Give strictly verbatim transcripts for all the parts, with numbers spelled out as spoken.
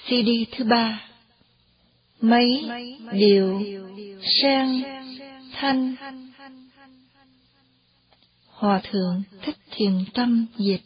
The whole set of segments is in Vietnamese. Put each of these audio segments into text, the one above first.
xê đê thứ ba. Mấy điều sang thanh. Hòa thượng Thích Thiền Tâm dịch.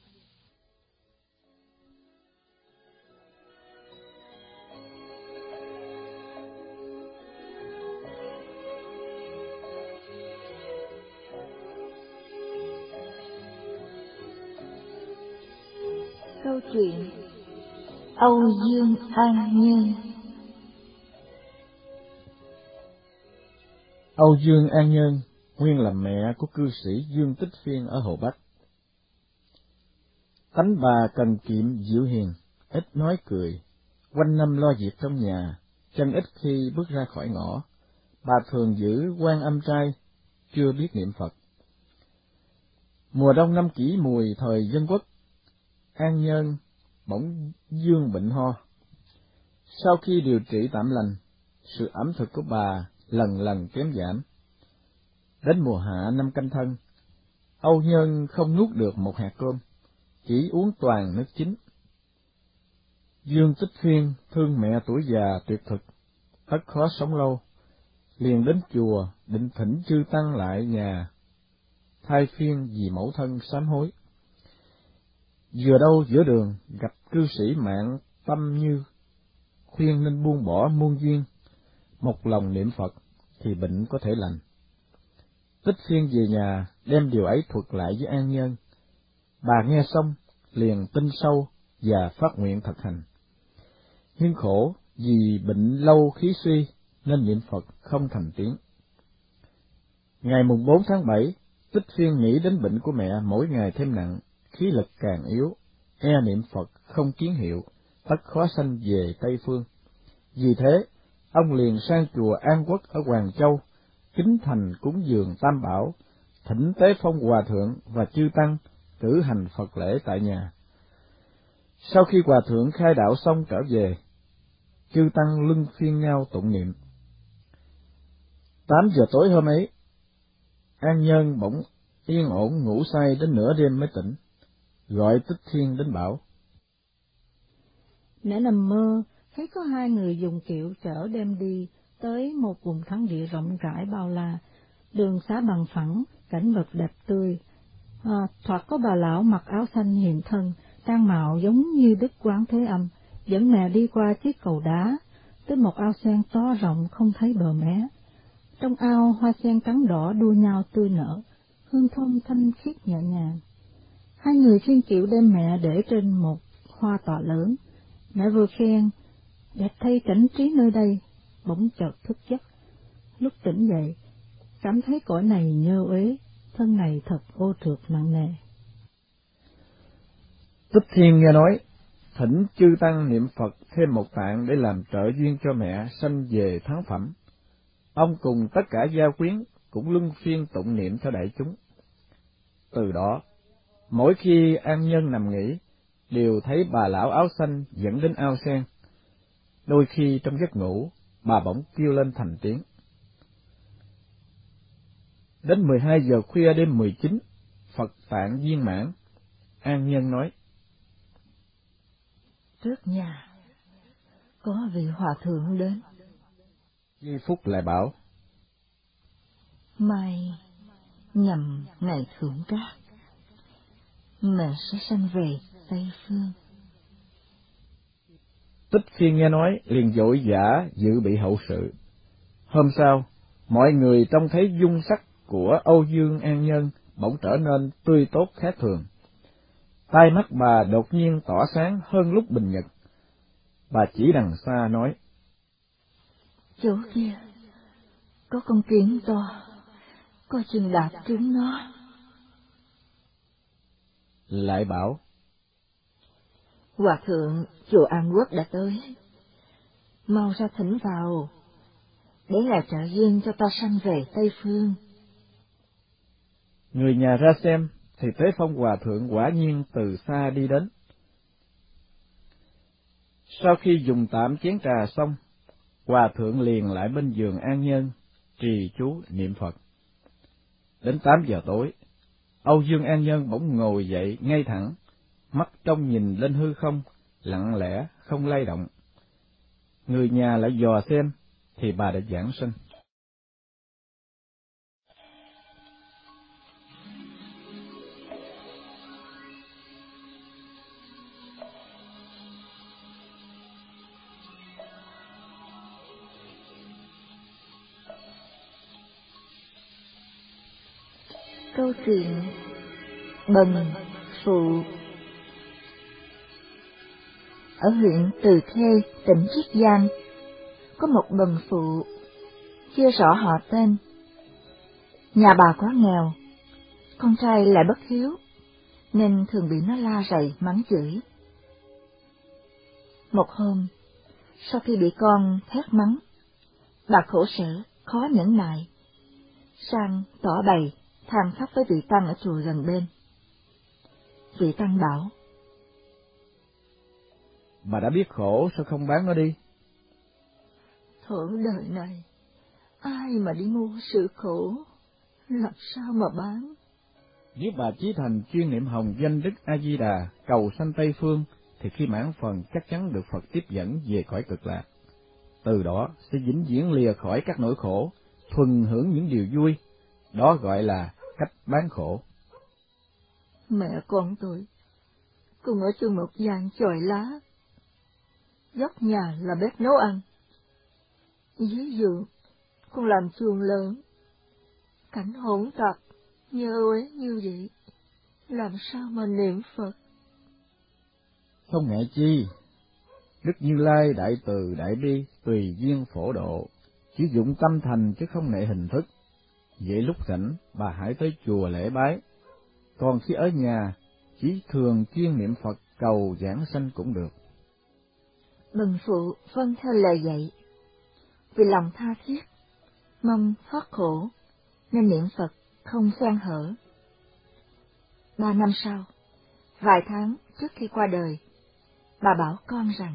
Câu chuyện Âu Dương An Nhân. Âu Dương An Nhân nguyên là mẹ của cư sĩ Dương Tích Phiên ở Hồ Bắc. Tánh bà cần kiệm dịu hiền, ít nói cười, quanh năm lo việc trong nhà, chân ít khi bước ra khỏi ngõ. Bà thường giữ Quan Âm trai, chưa biết niệm Phật. Mùa đông năm Kỷ Mùi thời Dân Quốc, An Nhân bỗng dương bệnh ho. Sau khi điều trị tạm lành, sự ẩm thực của bà lần lần kém giảm. Đến mùa hạ năm Canh Thân, Âu Nhân không nuốt được một hạt cơm, chỉ uống toàn nước chính. Dương Tích Phiên thương mẹ tuổi già tuyệt thực, tất khó sống lâu, liền đến chùa định thỉnh chư tăng lại nhà, thay phiên vì mẫu thân sám hối. Vừa đâu giữa đường gặp cư sĩ Mạng Tâm Như, khuyên nên buông bỏ muôn duyên, một lòng niệm Phật thì bệnh có thể lành. Tích Phiên về nhà đem điều ấy thuật lại với An Nhân. Bà nghe xong liền tin sâu và phát nguyện thực hành. Nhưng khổ vì bệnh lâu khí suy nên niệm Phật không thành tiếng. Ngày mùng bốn tháng bảy, Tích Phiên nghĩ đến bệnh của mẹ mỗi ngày thêm nặng, khí lực càng yếu, e niệm Phật không kiến hiệu, tất khó sanh về Tây Phương. Vì thế, ông liền sang chùa An Quốc ở Hoàng Châu, kính thành cúng dường Tam Bảo, thỉnh tế phong hòa thượng và chư tăng cử hành Phật lễ tại nhà. Sau khi hòa thượng khai đạo xong trở về, chư tăng luân phiên nhau tụng niệm. Tám giờ tối hôm ấy, An Nhân bỗng yên ổn ngủ say đến nửa đêm mới tỉnh, gọi Tích Phiên đến bảo: Nãy nằm mơ thấy có hai người dùng kiệu chở đem đi tới một vùng thắng địa rộng rãi bao la, đường xá bằng phẳng, cảnh vật đẹp tươi. À, thoạt có bà lão mặc áo xanh hiện thân, trang mạo giống như Đức Quán Thế Âm, dẫn mẹ đi qua chiếc cầu đá, tới một ao sen to rộng không thấy bờ mé. Trong ao hoa sen trắng đỏ đua nhau tươi nở, hương thơm thanh khiết nhẹ nhàng. Hai người khiêng kiệu đem mẹ để trên một hoa tọa lớn. Mẹ vừa khen, đẹp thay cảnh trí nơi đây, bỗng chợt thức giấc. Lúc tỉnh dậy, cảm thấy cõi này nhơ uế, thân này thật ô trượt nặng nề. Tích Phiên nghe nói, thỉnh chư tăng niệm Phật thêm một tạng để làm trợ duyên cho mẹ sanh về thắng phẩm. Ông cùng tất cả gia quyến cũng luân phiên tụng niệm cho đại chúng. Từ đó, mỗi khi An Nhân nằm nghỉ, đều thấy bà lão áo xanh dẫn đến ao sen. Đôi khi trong giấc ngủ, bà bỗng kêu lên thành tiếng. Đến mười hai giờ khuya đêm mười chín, Phật tạng viên mãn. An Nhân nói: Trước nhà có vị hòa thượng đến. Giây phút lại bảo: Mai nhằm ngày thượng trác, mẹ sẽ sanh về Tây Phương. Tích Phiên nghe nói liền vội vã dự bị hậu sự. Hôm sau, mọi người trông thấy dung sắc của Âu Dương An Nhân bỗng trở nên tươi tốt khác thường. Tai mắt bà đột nhiên tỏ sáng hơn lúc bình nhật. Bà chỉ đằng xa nói: Chỗ kia có con kiến to, coi chừng đạp trúng nó. Lại bảo: Hòa thượng chùa An Quốc đã tới, mau ra thỉnh vào, để ngài trợ duyên cho ta sanh về Tây Phương. Người nhà ra xem, thì Tế Phong hòa thượng quả nhiên từ xa đi đến. Sau khi dùng tạm chén trà xong, hòa thượng liền lại bên giường An Nhân, trì chú niệm Phật. Đến tám giờ tối, Âu Dương An Nhân bỗng ngồi dậy ngay thẳng, mắt trông nhìn lên hư không, lặng lẽ không lay động. Người nhà lại dò xem, thì bà đã giảng sanh. Câu chuyện Bần Phụ. Ở huyện Từ Khê, tỉnh Chiết Giang, có một bần phụ, chưa rõ họ tên. Nhà bà quá nghèo, con trai lại bất hiếu, nên thường bị nó la rầy mắng chửi. Một hôm, sau khi bị con thét mắng, bà khổ sở, khó nhẫn nại, sang tỏ bày than khóc với vị tăng ở chùa gần bên. Vị tăng bảo: Bà đã biết khổ, sao không bán nó đi? Thượng đời này, ai mà đi mua sự khổ, làm sao mà bán? Nếu bà chí thành chuyên niệm hồng danh Đức A Di Đà, cầu sanh Tây phương, thì khi mãn phần chắc chắn được Phật tiếp dẫn về cõi cực lạc. Từ đó sẽ vĩnh viễn lìa khỏi các nỗi khổ, thuần hưởng những điều vui. Đó gọi là cách bán khổ. Mẹ con tôi cùng ở chung một gian chòi lá, góc nhà là bếp nấu ăn, dưới giường con làm chuồng lớn. Cảnh hỗn tạp nhơ uế như vậy, làm sao mà niệm Phật? Không ngại chi, Đức Như Lai đại từ đại bi, tùy duyên phổ độ, chỉ dụng tâm thành chứ không nệ hình thức. Vậy lúc rảnh, bà hãy tới chùa lễ bái, còn khi ở nhà, chỉ thường chuyên niệm Phật cầu giảng sanh cũng được. Bần phụ vâng theo lời dạy, vì lòng tha thiết, mong thoát khổ, nên niệm Phật không xen hở. Ba năm sau, vài tháng trước khi qua đời, bà bảo con rằng: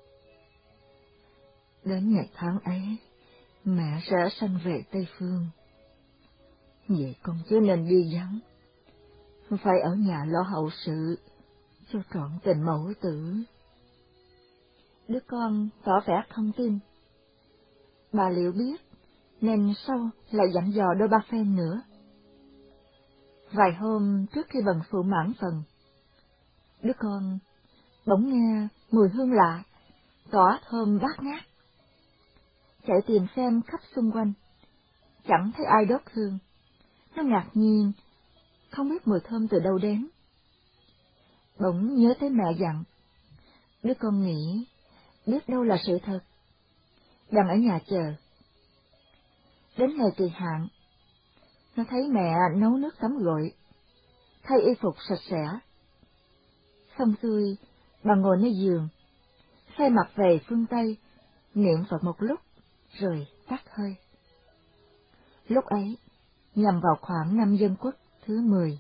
Đến ngày tháng ấy, mẹ sẽ sanh về Tây Phương. Vậy con chứ nên đi vắng, phải ở nhà lo hậu sự, cho trọn tình mẫu tử. Đứa con tỏ vẻ không tin. Bà liệu biết, nên sau lại dặn dò đôi ba phen nữa. Vài hôm trước khi bần phụ mãn phần, đứa con bỗng nghe mùi hương lạ, tỏa thơm bát ngát. Chạy tìm xem khắp xung quanh, chẳng thấy ai đốt hương. Nó ngạc nhiên, không biết mùi thơm từ đâu đến. Bỗng nhớ tới mẹ dặn, đứa con nghĩ, biết đâu là sự thật, đang ở nhà chờ. Đến ngày kỳ hạn, nó thấy mẹ nấu nước tắm gội, thay y phục sạch sẽ. Xong xuôi, bà ngồi nơi giường, xoay mặt về phương Tây, niệm Phật một lúc, rồi tắt hơi. Lúc ấy, nhằm vào khoảng năm Dân Quốc thứ mười.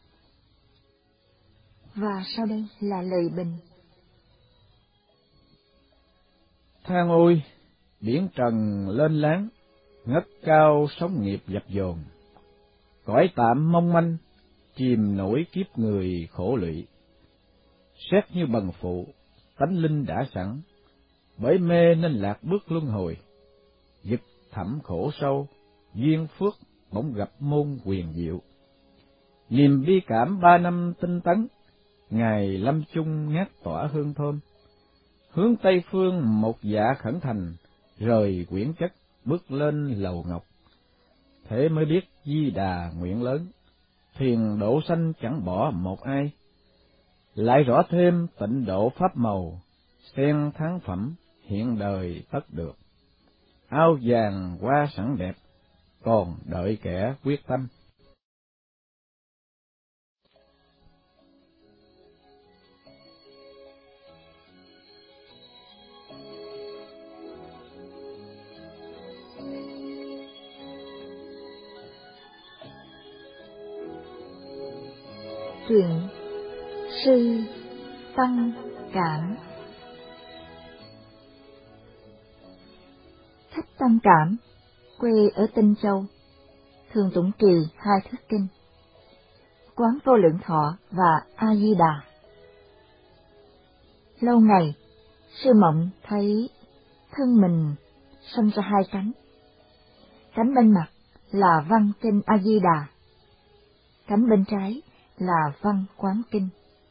Và sau đây là lời bình. Than ôi, biển trần lên láng, ngất cao sóng nghiệp dập dồn. Cõi tạm mong manh, chìm nổi kiếp người khổ lụy. Xét như bần phụ, tánh linh đã sẵn, bởi mê nên lạc bước luân hồi. Vực thẳm khổ sâu, duyên phước bỗng gặp môn quyền diệu. Niềm bi cảm ba năm tinh tấn, ngày lâm chung ngát tỏa hương thơm. Hướng Tây phương một dạ khẩn thành, rời quyển chất bước lên lầu ngọc. Thế mới biết Di Đà nguyện lớn, thiền độ sanh chẳng bỏ một ai. Lại rõ thêm tịnh độ pháp màu, sen thắng phẩm hiện đời tất được. Áo vàng hoa sẵn đẹp, còn đợi kẻ quyết tâm. Truyện Sư Tăng Cảm. Thích Tăng Cảm, quê ở Tinh Châu, thường tụng trì hai thuyết kinh, Quán Vô Lượng Thọ và A Di Đà. Lâu ngày, sư mộng thấy thân mình sinh ra hai cánh. Cánh bên mặt là văn kinh A Di Đà, cánh bên trái là văn Quán Kinh.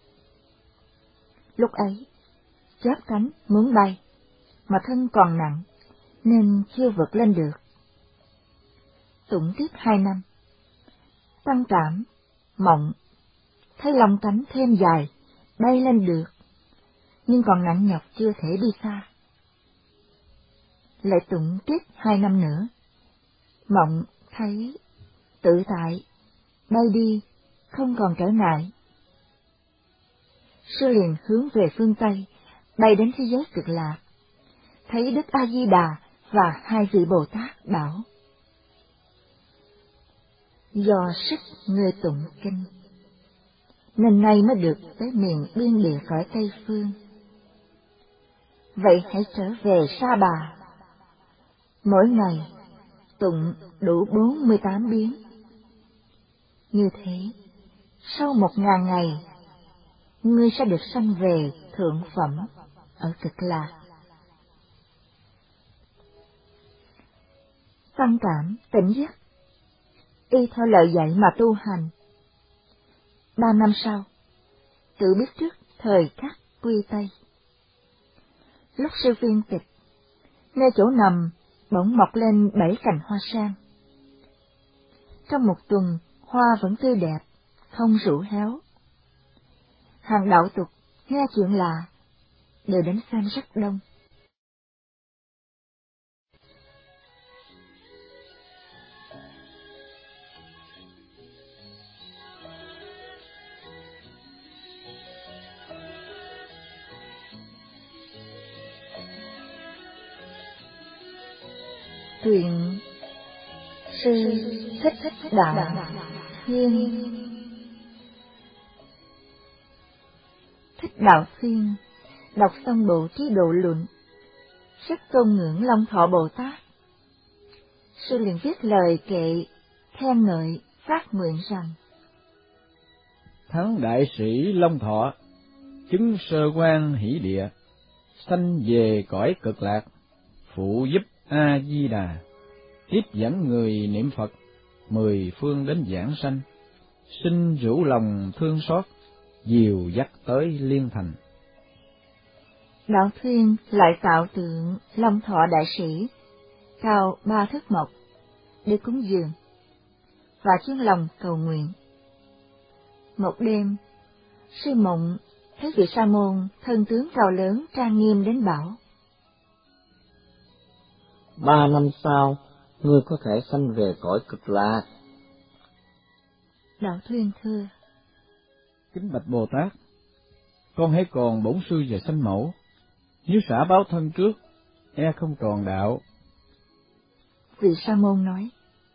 Lúc ấy, chớp cánh muốn bay, mà thân còn nặng, nên chưa vượt lên được. Tụng tiếp hai năm, tăng cảm, mộng, thấy lòng cánh thêm dài, bay lên được, nhưng còn nặng nhọc chưa thể đi xa. Lại tụng tiếp hai năm nữa, mộng thấy tự tại, bay đi, không còn trở ngại. Sư liền hướng về phương Tây, bay đến thế giới Cực Lạc, thấy Đức A Di Đà và hai vị Bồ Tát bảo: do sức người tụng kinh, nên nay mới được tới miền biên địa cõi Tây Phương. Vậy hãy trở về Sa Bà, mỗi ngày tụng đủ bốn mươi tám biến. Như thế, sau một ngàn ngày, ngươi sẽ được sanh về thượng phẩm ở Cực Lạc. Tăng cảm tỉnh giấc, y theo lời dạy mà tu hành. Ba năm sau, tự biết trước thời khắc quy Tây. Lúc sư viên tịch, nơi chỗ nằm bỗng mọc lên bảy cành hoa sen. Trong một tuần, hoa vẫn tươi đẹp, không rũ héo. Hàng đạo tục nghe chuyện lạ, đều đến xem rất đông. Truyện Sư Thích Đạo Thuyên. Thích Đạo Thuyên đọc xong bộ Trí Độ Luận, rất tôn ngưỡng Long Thọ Bồ Tát. Sư liền viết lời kệ khen ngợi phát nguyện rằng: Thắng đại sĩ Long Thọ, chứng sơ quan hỷ địa, sanh về cõi Cực Lạc, phụ giúp A Di Đà, tiếp dẫn người niệm Phật, mười phương đến giảng sanh, xin rủ lòng thương xót, dìu dắt tới liên thành. Đạo Thuyên lại tạo tượng Long Thọ đại sĩ, cao ba thước một, để cúng dường, và chuyên lòng cầu nguyện. Một đêm, sư mộng thấy vị sa môn thân tướng cao lớn trang nghiêm đến bảo: Ba năm sau, ngươi có thể sanh về cõi Cực Lạc. Đạo Thuyên thưa: Kính bạch Bồ Tát, con hãy còn bổn sư và sanh mẫu, nếu xả báo thân trước, e không tròn đạo. Vị sa môn nói: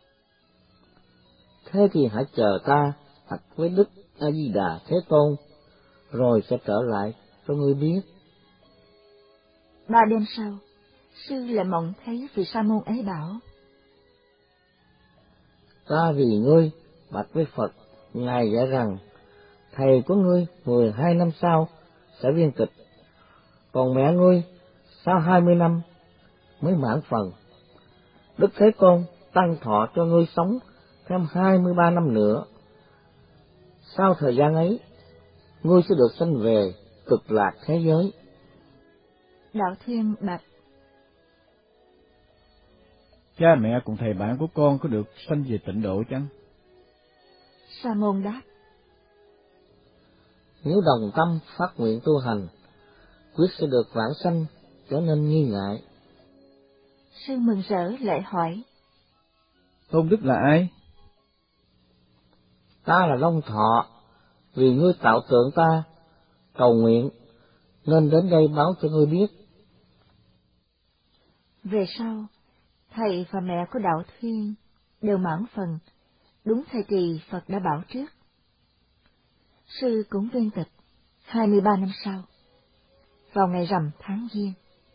Thế thì hãy chờ ta thật với Đức A Di Đà Thế Tôn, rồi sẽ trở lại cho ngươi biết. Ba đêm sau, sư lại mộng thấy vị sa môn ấy bảo: Ta vì ngươi bạch với Phật, ngài dạy rằng thầy của ngươi mười hai năm sau sẽ viên tịch, còn mẹ ngươi sau hai mươi năm mới mãn phần. Đức Thế Tôn tăng thọ cho ngươi sống thêm hai mươi ba năm nữa. Sau thời gian ấy, ngươi sẽ được sanh về Cực Lạc thế giới. Đạo Thuyên bạch: Cha mẹ cùng thầy bạn của con có được sanh về tịnh độ chăng? Sa môn đáp: Nếu đồng tâm phát nguyện tu hành, quyết sẽ được vãng sanh, trở nên nghi ngại. Sư mừng rỡ lại hỏi: Tôn đức là ai? Ta là Long Thọ, vì ngươi tạo tượng ta, cầu nguyện, nên đến đây báo cho ngươi biết. Về sau, thầy và mẹ của Đạo Thuyên đều mãn phần, đúng thời kỳ Phật đã bảo trước. Sư cũng viên tịch hai mươi ba năm sau, vào ngày rằm tháng Giêng.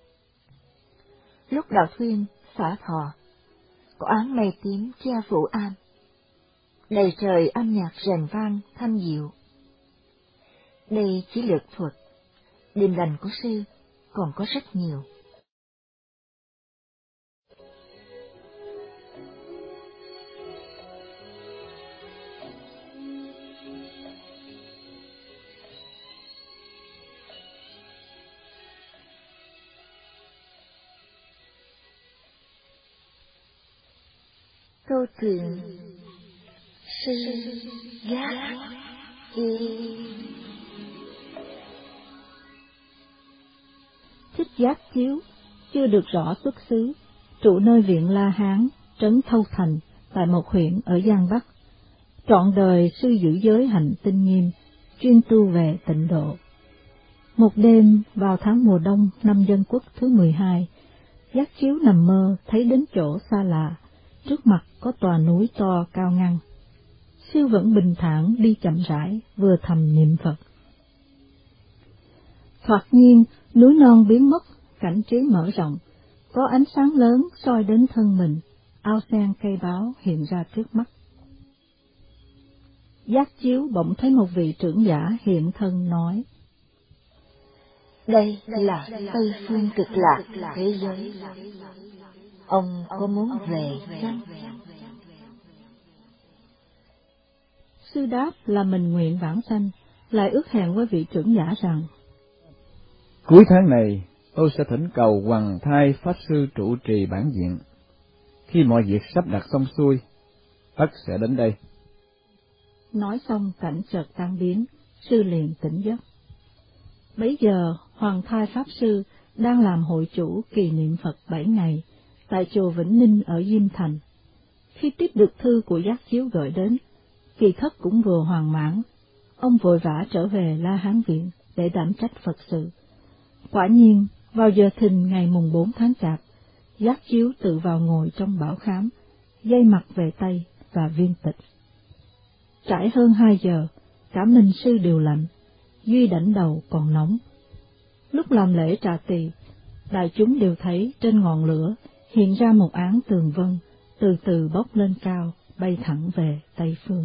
Lúc Đạo Thuyên xả thọ, có áng mây tím che phủ am, đầy trời âm nhạc rền vang thanh diệu. Đây chỉ lược thuật, điềm lành của sư còn có rất nhiều. Câu chuyện sư giác chi. Thích Giác Chiếu chưa được rõ xuất xứ, trụ nơi viện La Hán, trấn Thâu Thành, tại một huyện ở Giang Bắc. Trọn đời sư giữ giới hạnh tinh nghiêm, chuyên tu về tịnh độ. Một đêm vào tháng mùa đông năm Dân Quốc thứ mười hai, Giác Chiếu nằm mơ thấy đến chỗ xa lạ, trước mặt có tòa núi to cao ngăn. Sư vẫn bình thản đi chậm rãi, vừa thầm niệm Phật. Thoạt nhiên, núi non biến mất, cảnh trí mở rộng, có ánh sáng lớn soi đến thân mình, ao sen cây báo hiện ra trước mắt. Giác Chiếu bỗng thấy một vị trưởng giả hiện thân nói: Đây là Tây Phương Cực Lạc thế giới. Ông có muốn về chăng? Sư đáp là mình nguyện vãng sanh, lại ước hẹn với vị trưởng giả rằng: Cuối tháng này, tôi sẽ thỉnh cầu Hoằng Thai Pháp Sư trụ trì bản diện. Khi mọi việc sắp đặt xong xuôi, tất sẽ đến đây. Nói xong cảnh chợt tan biến, sư liền tỉnh giấc. Bấy giờ, Hoằng Thai Pháp Sư đang làm hội chủ kỳ niệm Phật bảy ngày, tại chùa Vĩnh Ninh ở Diêm Thành. Khi tiếp được thư của Giác Chiếu gửi đến, kỳ thất cũng vừa hoàn mãn, ông vội vã trở về La Hán Viện để đảm trách Phật sự. Quả nhiên, vào giờ thìn ngày mùng bốn tháng Chạp, Giác Chiếu tự vào ngồi trong bảo khám, dây mặt về Tây và viên tịch. Trải hơn hai giờ, cả Minh Sư đều lạnh, duy đảnh đầu còn nóng. Lúc làm lễ trà tỳ, đại chúng đều thấy trên ngọn lửa hiện ra một áng tường vân, từ từ bốc lên cao, bay thẳng về Tây Phương.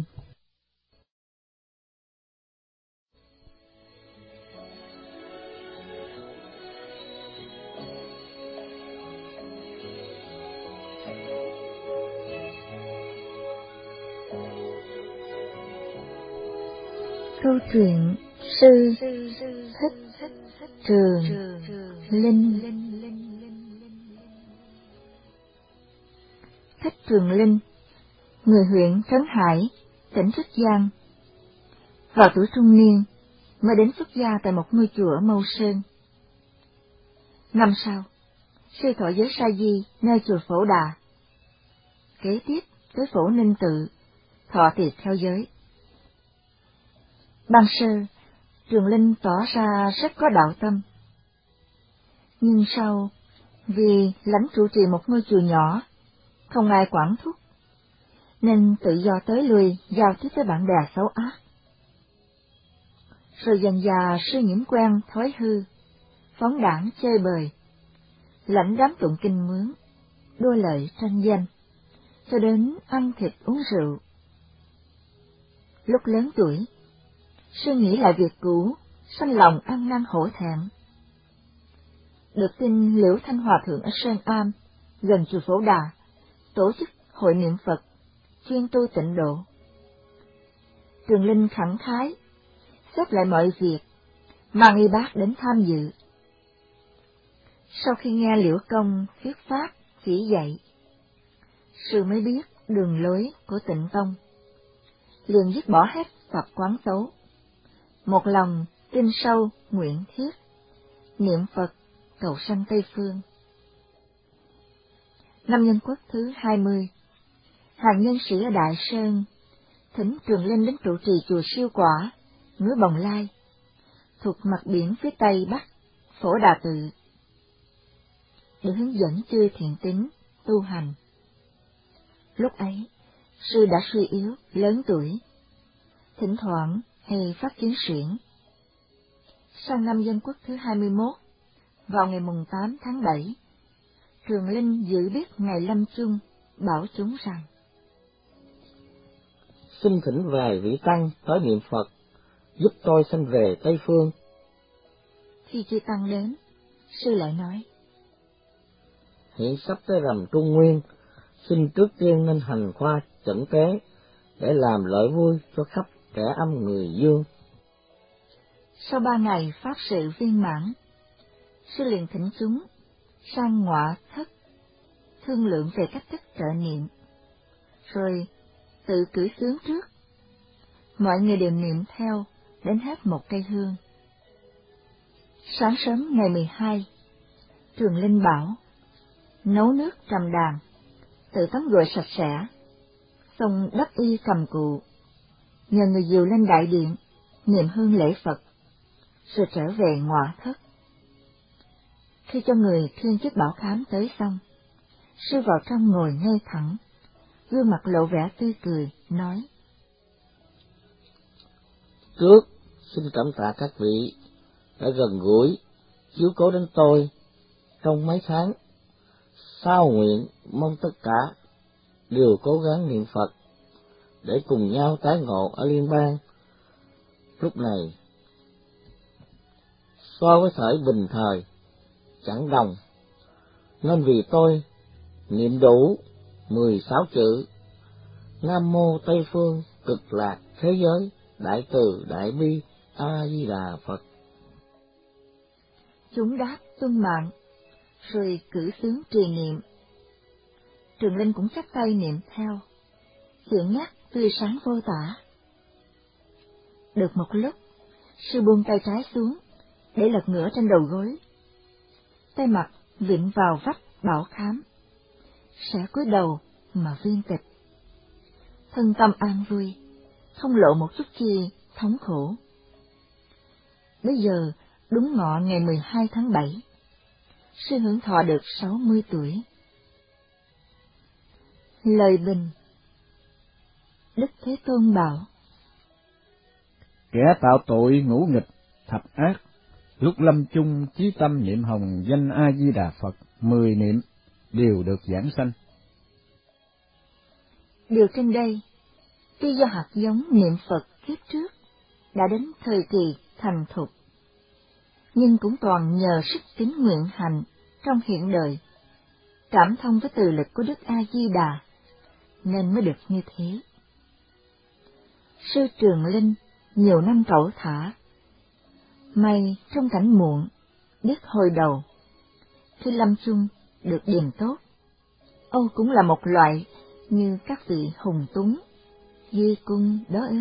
Câu chuyện sư Thích Trường Linh. Thích Trường Linh, người huyện Trấn Hải, tỉnh Phước Giang. Vào tuổi trung niên mới đến xuất gia tại một ngôi chùa ở Mâu Sơn. Năm sau, sư thọ giới sa di nơi chùa Phổ Đà. Kế tiếp tới Phổ Ninh Tự, thọ tiệc theo giới. Ban sơ, Trường Linh tỏ ra rất có đạo tâm. Nhưng sau, vì lãnh trụ trì một ngôi chùa nhỏ, không ai quản thúc, nên tự do tới lui giao tiếp với bạn bè xấu ác. Rồi dần dà sư nhiễm quen thói hư, phóng đãng chơi bời, lãnh đám tụng kinh mướn, đua lợi tranh danh, cho đến ăn thịt uống rượu. Lúc lớn tuổi, sư nghĩ lại việc cũ, sanh lòng ăn năn hổ thẹn. Được tin Liễu Thanh Hòa Thượng ở Sơn Am, gần chùa Phổ Đà, tổ chức hội niệm Phật, chuyên tu tịnh độ. Trường Linh khẳng khái, xếp lại mọi việc, mang y bác đến tham dự. Sau khi nghe Liễu Công thuyết pháp chỉ dạy, sư mới biết đường lối của Tịnh Tông, liền dứt bỏ hết tập quán xấu, một lòng tin sâu nguyện thiết, niệm Phật cầu sanh Tây Phương. Năm Nhân Quốc thứ hai mươi, hàng nhân sĩ ở Đại Sơn thỉnh Trường Linh đến trụ trì chùa Siêu Quả, núi Bồng Lai, thuộc mặt biển phía tây bắc Phổ Đà Tự, để hướng dẫn chư thiện tín tu hành. Lúc ấy, sư đã suy yếu, lớn tuổi, thỉnh thoảng hay phát kiến suyễn. Sang năm Dân Quốc thứ hai mươi mốt, vào ngày mùng tám tháng bảy, Trường Linh dự biết ngày lâm chung, bảo chúng rằng: Xin thỉnh vài vị tăng tới niệm Phật, giúp tôi sanh về Tây Phương. Khi chư tăng đến, sư lại nói: Hiện sắp tới rằm Trung Nguyên, xin trước tiên nên hành khoa chẩn tế để làm lợi vui cho khắp kẻ âm người dương. Sau ba ngày pháp sự viên mãn, sư liền thỉnh chúng sang ngọa thất thương lượng về cách thức trợ niệm, rồi tự cử xướng trước. Mọi người đều niệm theo đến hết một cây hương. Sáng sớm ngày mười hai, Trường Linh bảo nấu nước trầm đàn, tự tắm gội sạch sẽ, xong đắp y cầm cụ, nhờ người dìu lên đại điện niệm hương lễ Phật, rồi trở về ngọa thất. Khi cho người thiên chức bảo khám tới xong, sư vào trong ngồi ngay thẳng, gương mặt lộ vẻ tươi cười, nói: Trước, xin cảm tạ các vị đã gần gũi, chiếu cố đến tôi trong mấy tháng. Sau nguyện mong tất cả đều cố gắng niệm Phật để cùng nhau tái ngộ ở liên bang. Lúc này, so với thời bình thời, chẳng đồng, nên vì tôi niệm đủ mười sáu chữ Nam Mô Tây Phương Cực Lạc Thế Giới Đại Từ Đại Bi A Di Đà Phật. Chúng đáp tuân mạng, rồi cử xướng trì niệm. Trường Linh cũng chắp tay niệm theo, chuyện nhắc tươi sáng vô tả. Được một lúc, sư buông tay trái xuống để lật ngửa trên đầu gối, tay mặt vịn vào vách bảo khám, sẽ cúi đầu mà viên tịch. Thân tâm an vui, không lộ một chút chi thống khổ. Bây giờ đúng ngọ ngày mười hai tháng bảy, sư hưởng thọ được sáu mươi tuổi. Lời bình. Đức Thế Tôn bảo: Kẻ tạo tội ngũ nghịch, thập ác, lúc lâm chung chí tâm niệm hồng danh A Di Đà Phật mười niệm đều được giảng sanh. Điều trên đây, tuy do hạt giống niệm Phật kiếp trước đã đến thời kỳ thành thục, nhưng cũng toàn nhờ sức tín nguyện hành trong hiện đời, cảm thông với từ lực của Đức A Di Đà, nên mới được như thế. Sư Trường Linh nhiều năm cẩu thả, may trong cảnh muộn biết hồi đầu, khi lâm chung được điềm tốt. Âu cũng là một loại như các vị hùng túng, di cung đó ư.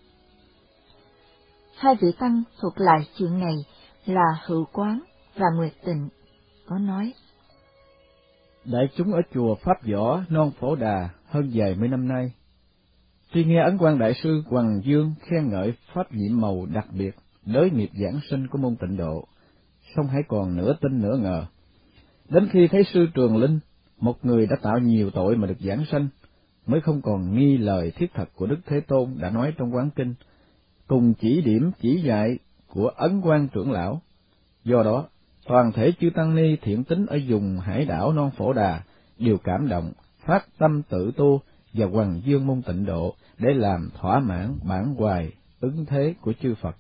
Hai vị tăng thuộc lại chuyện này là Hữu Quán và Nguyệt Tịnh, có nói: Đại chúng ở chùa Pháp Võ Non Phổ Đà hơn vài mươi năm nay, tuy nghe Ấn Quang Đại sư Hoằng Dương khen ngợi pháp nhiệm màu đặc biệt đới nghiệp giảng sinh của môn Tịnh Độ, song hãy còn nửa tin nửa ngờ. Đến khi thấy sư Trường Linh, một người đã tạo nhiều tội mà được giảng sanh, mới không còn nghi lời thiết thật của Đức Thế Tôn đã nói trong Quán Kinh, cùng chỉ điểm chỉ dạy của Ấn Quang trưởng lão. Do đó, toàn thể chư tăng ni thiện tín ở vùng hải đảo Non Phổ Đà đều cảm động, phát tâm tự tu và hoằng dương môn Tịnh Độ để làm thỏa mãn bản hoài ứng thế của chư Phật.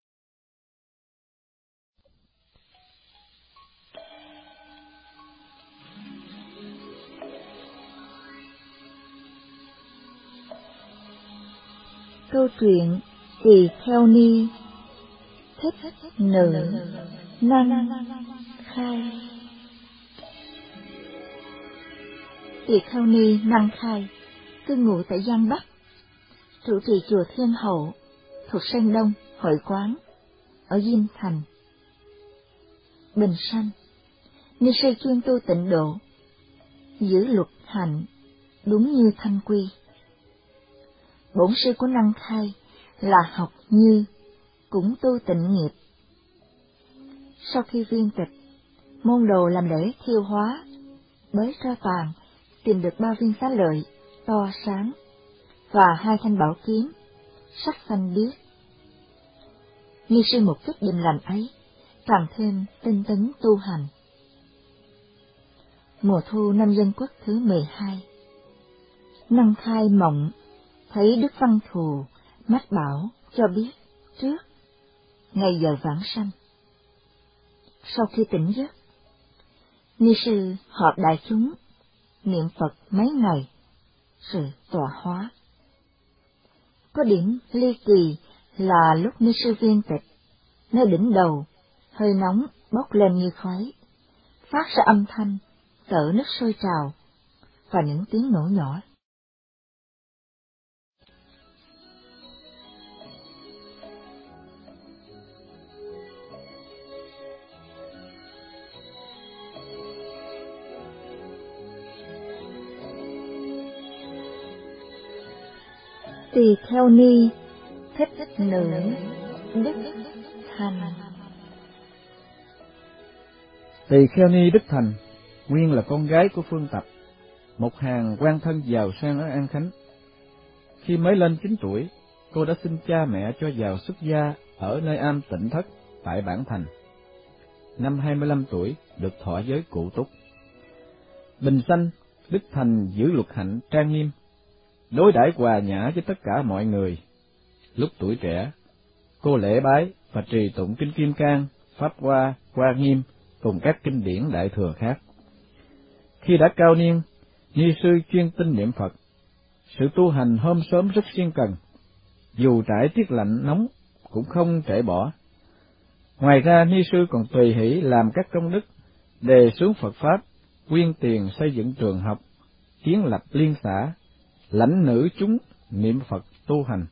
Câu chuyện Tỳ Kheo Ni thích nữ năng khai. Tỳ Kheo Ni năng khai cư ngụ tại Giang Bắc, trụ trì chùa Thiên Hậu thuộc Sơn Đông Hội Quán ở Diêm Thành. Bình sanh, ni sư chuyên tu tịnh độ, giữ luật hạnh đúng như thanh quy. Bổn sư của năng khai là Học Như, cũng tu tịnh nghiệp. Sau khi viên tịch, môn đồ làm lễ thiêu hóa, bới ra tàn, tìm được ba viên xá lợi to sáng và hai thanh bảo kiếm sắc xanh biếc. Ni sư một chút định lành ấy càng thêm tinh tấn tu hành. Mùa thu năm Dân Quốc thứ mười hai, năng khai mộng thấy Đức Văn Thù mách bảo cho biết trước ngày giờ vãng sanh. Sau khi tỉnh giấc, ni sư họp đại chúng, niệm Phật mấy ngày, rồi tọa hóa. Có điểm ly kỳ là lúc ni sư viên tịch, nơi đỉnh đầu, hơi nóng bốc lên như khói, phát ra âm thanh, tợ nước sôi trào, và những tiếng nổ nhỏ. Tỳ kheo ni thích nữ Đức Thành. Tỳ kheo ni Đức Thành nguyên là con gái của Phương Tập, một hàng quan thân giàu sang ở An Khánh. Khi mới lên chín tuổi, cô đã xin cha mẹ cho vào xuất gia ở nơi am Tịnh Thất tại Bản Thành. Năm hai mươi lăm tuổi được thọ giới cụ túc. Bình sanh, Đức Thành giữ luật hạnh trang nghiêm, đối đãi hòa nhã với tất cả mọi người. Lúc tuổi trẻ, cô lễ bái và trì tụng kinh Kim Cang, Pháp Hoa, Hoa Nghiêm cùng các kinh điển đại thừa khác. Khi đã cao niên, ni sư chuyên tinh niệm Phật. Sự tu hành hôm sớm rất siêng cần, dù trải tiết lạnh nóng cũng không trễ bỏ. Ngoài ra, ni sư còn tùy hỷ làm các công đức, đề xướng Phật Pháp, quyên tiền xây dựng trường học, kiến lập liên xã, lãnh nữ chúng niệm Phật tu hành.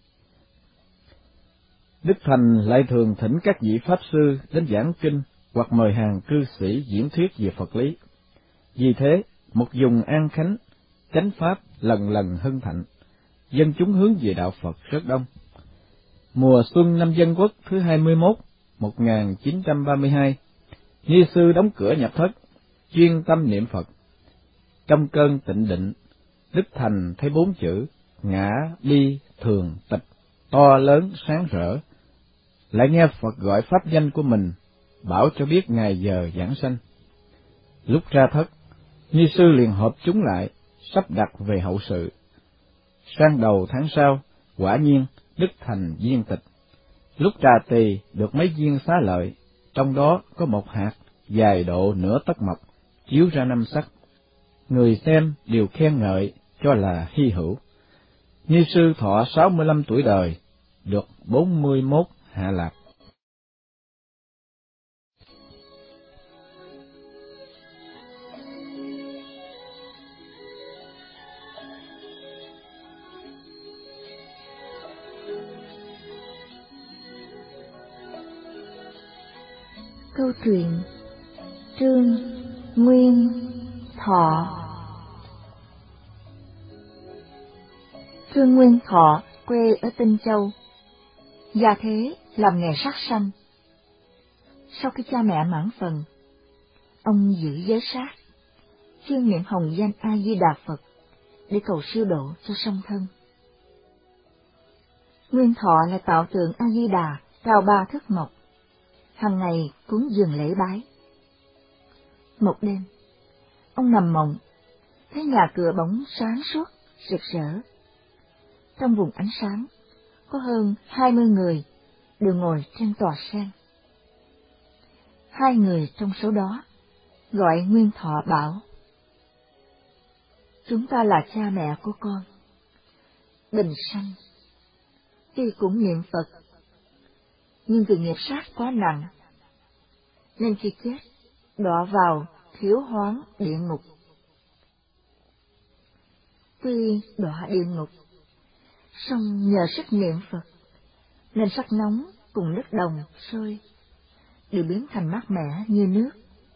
Đức Thành lại thường thỉnh các vị Pháp sư đến giảng kinh hoặc mời hàng cư sĩ diễn thuyết về Phật lý. Vì thế, một vùng An Khánh, chánh Pháp lần lần hưng thịnh, dân chúng hướng về đạo Phật rất đông. Mùa xuân năm Dân Quốc thứ hai mươi mốt, một nghìn chín trăm ba mươi hai, ni sư đóng cửa nhập thất, chuyên tâm niệm Phật. Trong cơn tịnh định, Đức Thành thấy bốn chữ ngã, ly, thường, tịch to lớn sáng rỡ, lại nghe Phật gọi pháp danh của mình, bảo cho biết ngày giờ giảng sanh. Lúc ra thất, ni sư liền họp chúng lại, sắp đặt về hậu sự. Sang đầu tháng sau, quả nhiên Đức Thành viên tịch. Lúc trà tỳ được mấy viên xá lợi, trong đó có một hạt dài độ nửa tấc mộc, chiếu ra năm sắc. Người xem đều khen ngợi, cho là hy hữu. Ni sư thọ sáu mươi lăm tuổi đời, được bốn mươi mốt hạ lạc. Câu chuyện Trương Nguyên Thọ. Trương Nguyên Thọ quê ở Tinh Châu, gia thế làm nghề sát sanh. Sau khi cha mẹ mãn phần, ông giữ giới sát, chuyên niệm hồng danh A Di Đà Phật để cầu siêu độ cho song thân. Nguyên Thọ lại tạo tượng A Di Đà cao ba thước mộc, hàng ngày cúng dường lễ bái. Một đêm, ông nằm mộng, thấy nhà cửa bỗng sáng suốt, rực rỡ. Trong vùng ánh sáng, có hơn hai mươi người đều ngồi trên tòa sen. Hai người trong số đó gọi Nguyên Thọ bảo: "Chúng ta là cha mẹ của con. Bình sanh, tuy cũng niệm Phật, nhưng vì nghiệp sát quá nặng, nên khi chết đọa vào thiếu hoán địa ngục. Tuy đọa địa ngục, song nhờ sức niệm Phật, nên sắc nóng cùng nước đồng sôi đều biến thành mát mẻ như nước.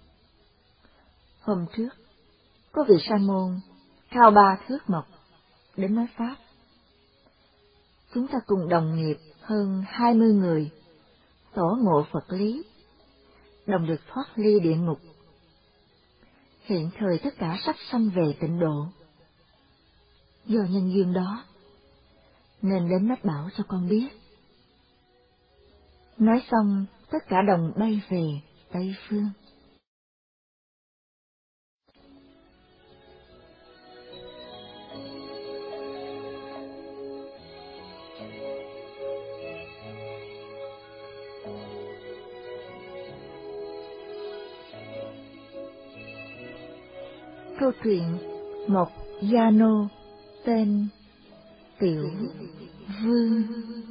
Hôm trước, có vị sa môn cao ba thước mộc đến nói pháp. Chúng ta cùng đồng nghiệp hơn hai mươi người, tổ ngộ Phật lý, đồng được thoát ly địa ngục. Hiện thời tất cả sắp sanh về tịnh độ. Do nhân duyên đó, nên đến mách bảo cho con biết." Nói xong, tất cả đồng bay về Tây Phương. Câu chuyện một gia nô tên Tiểu Vương.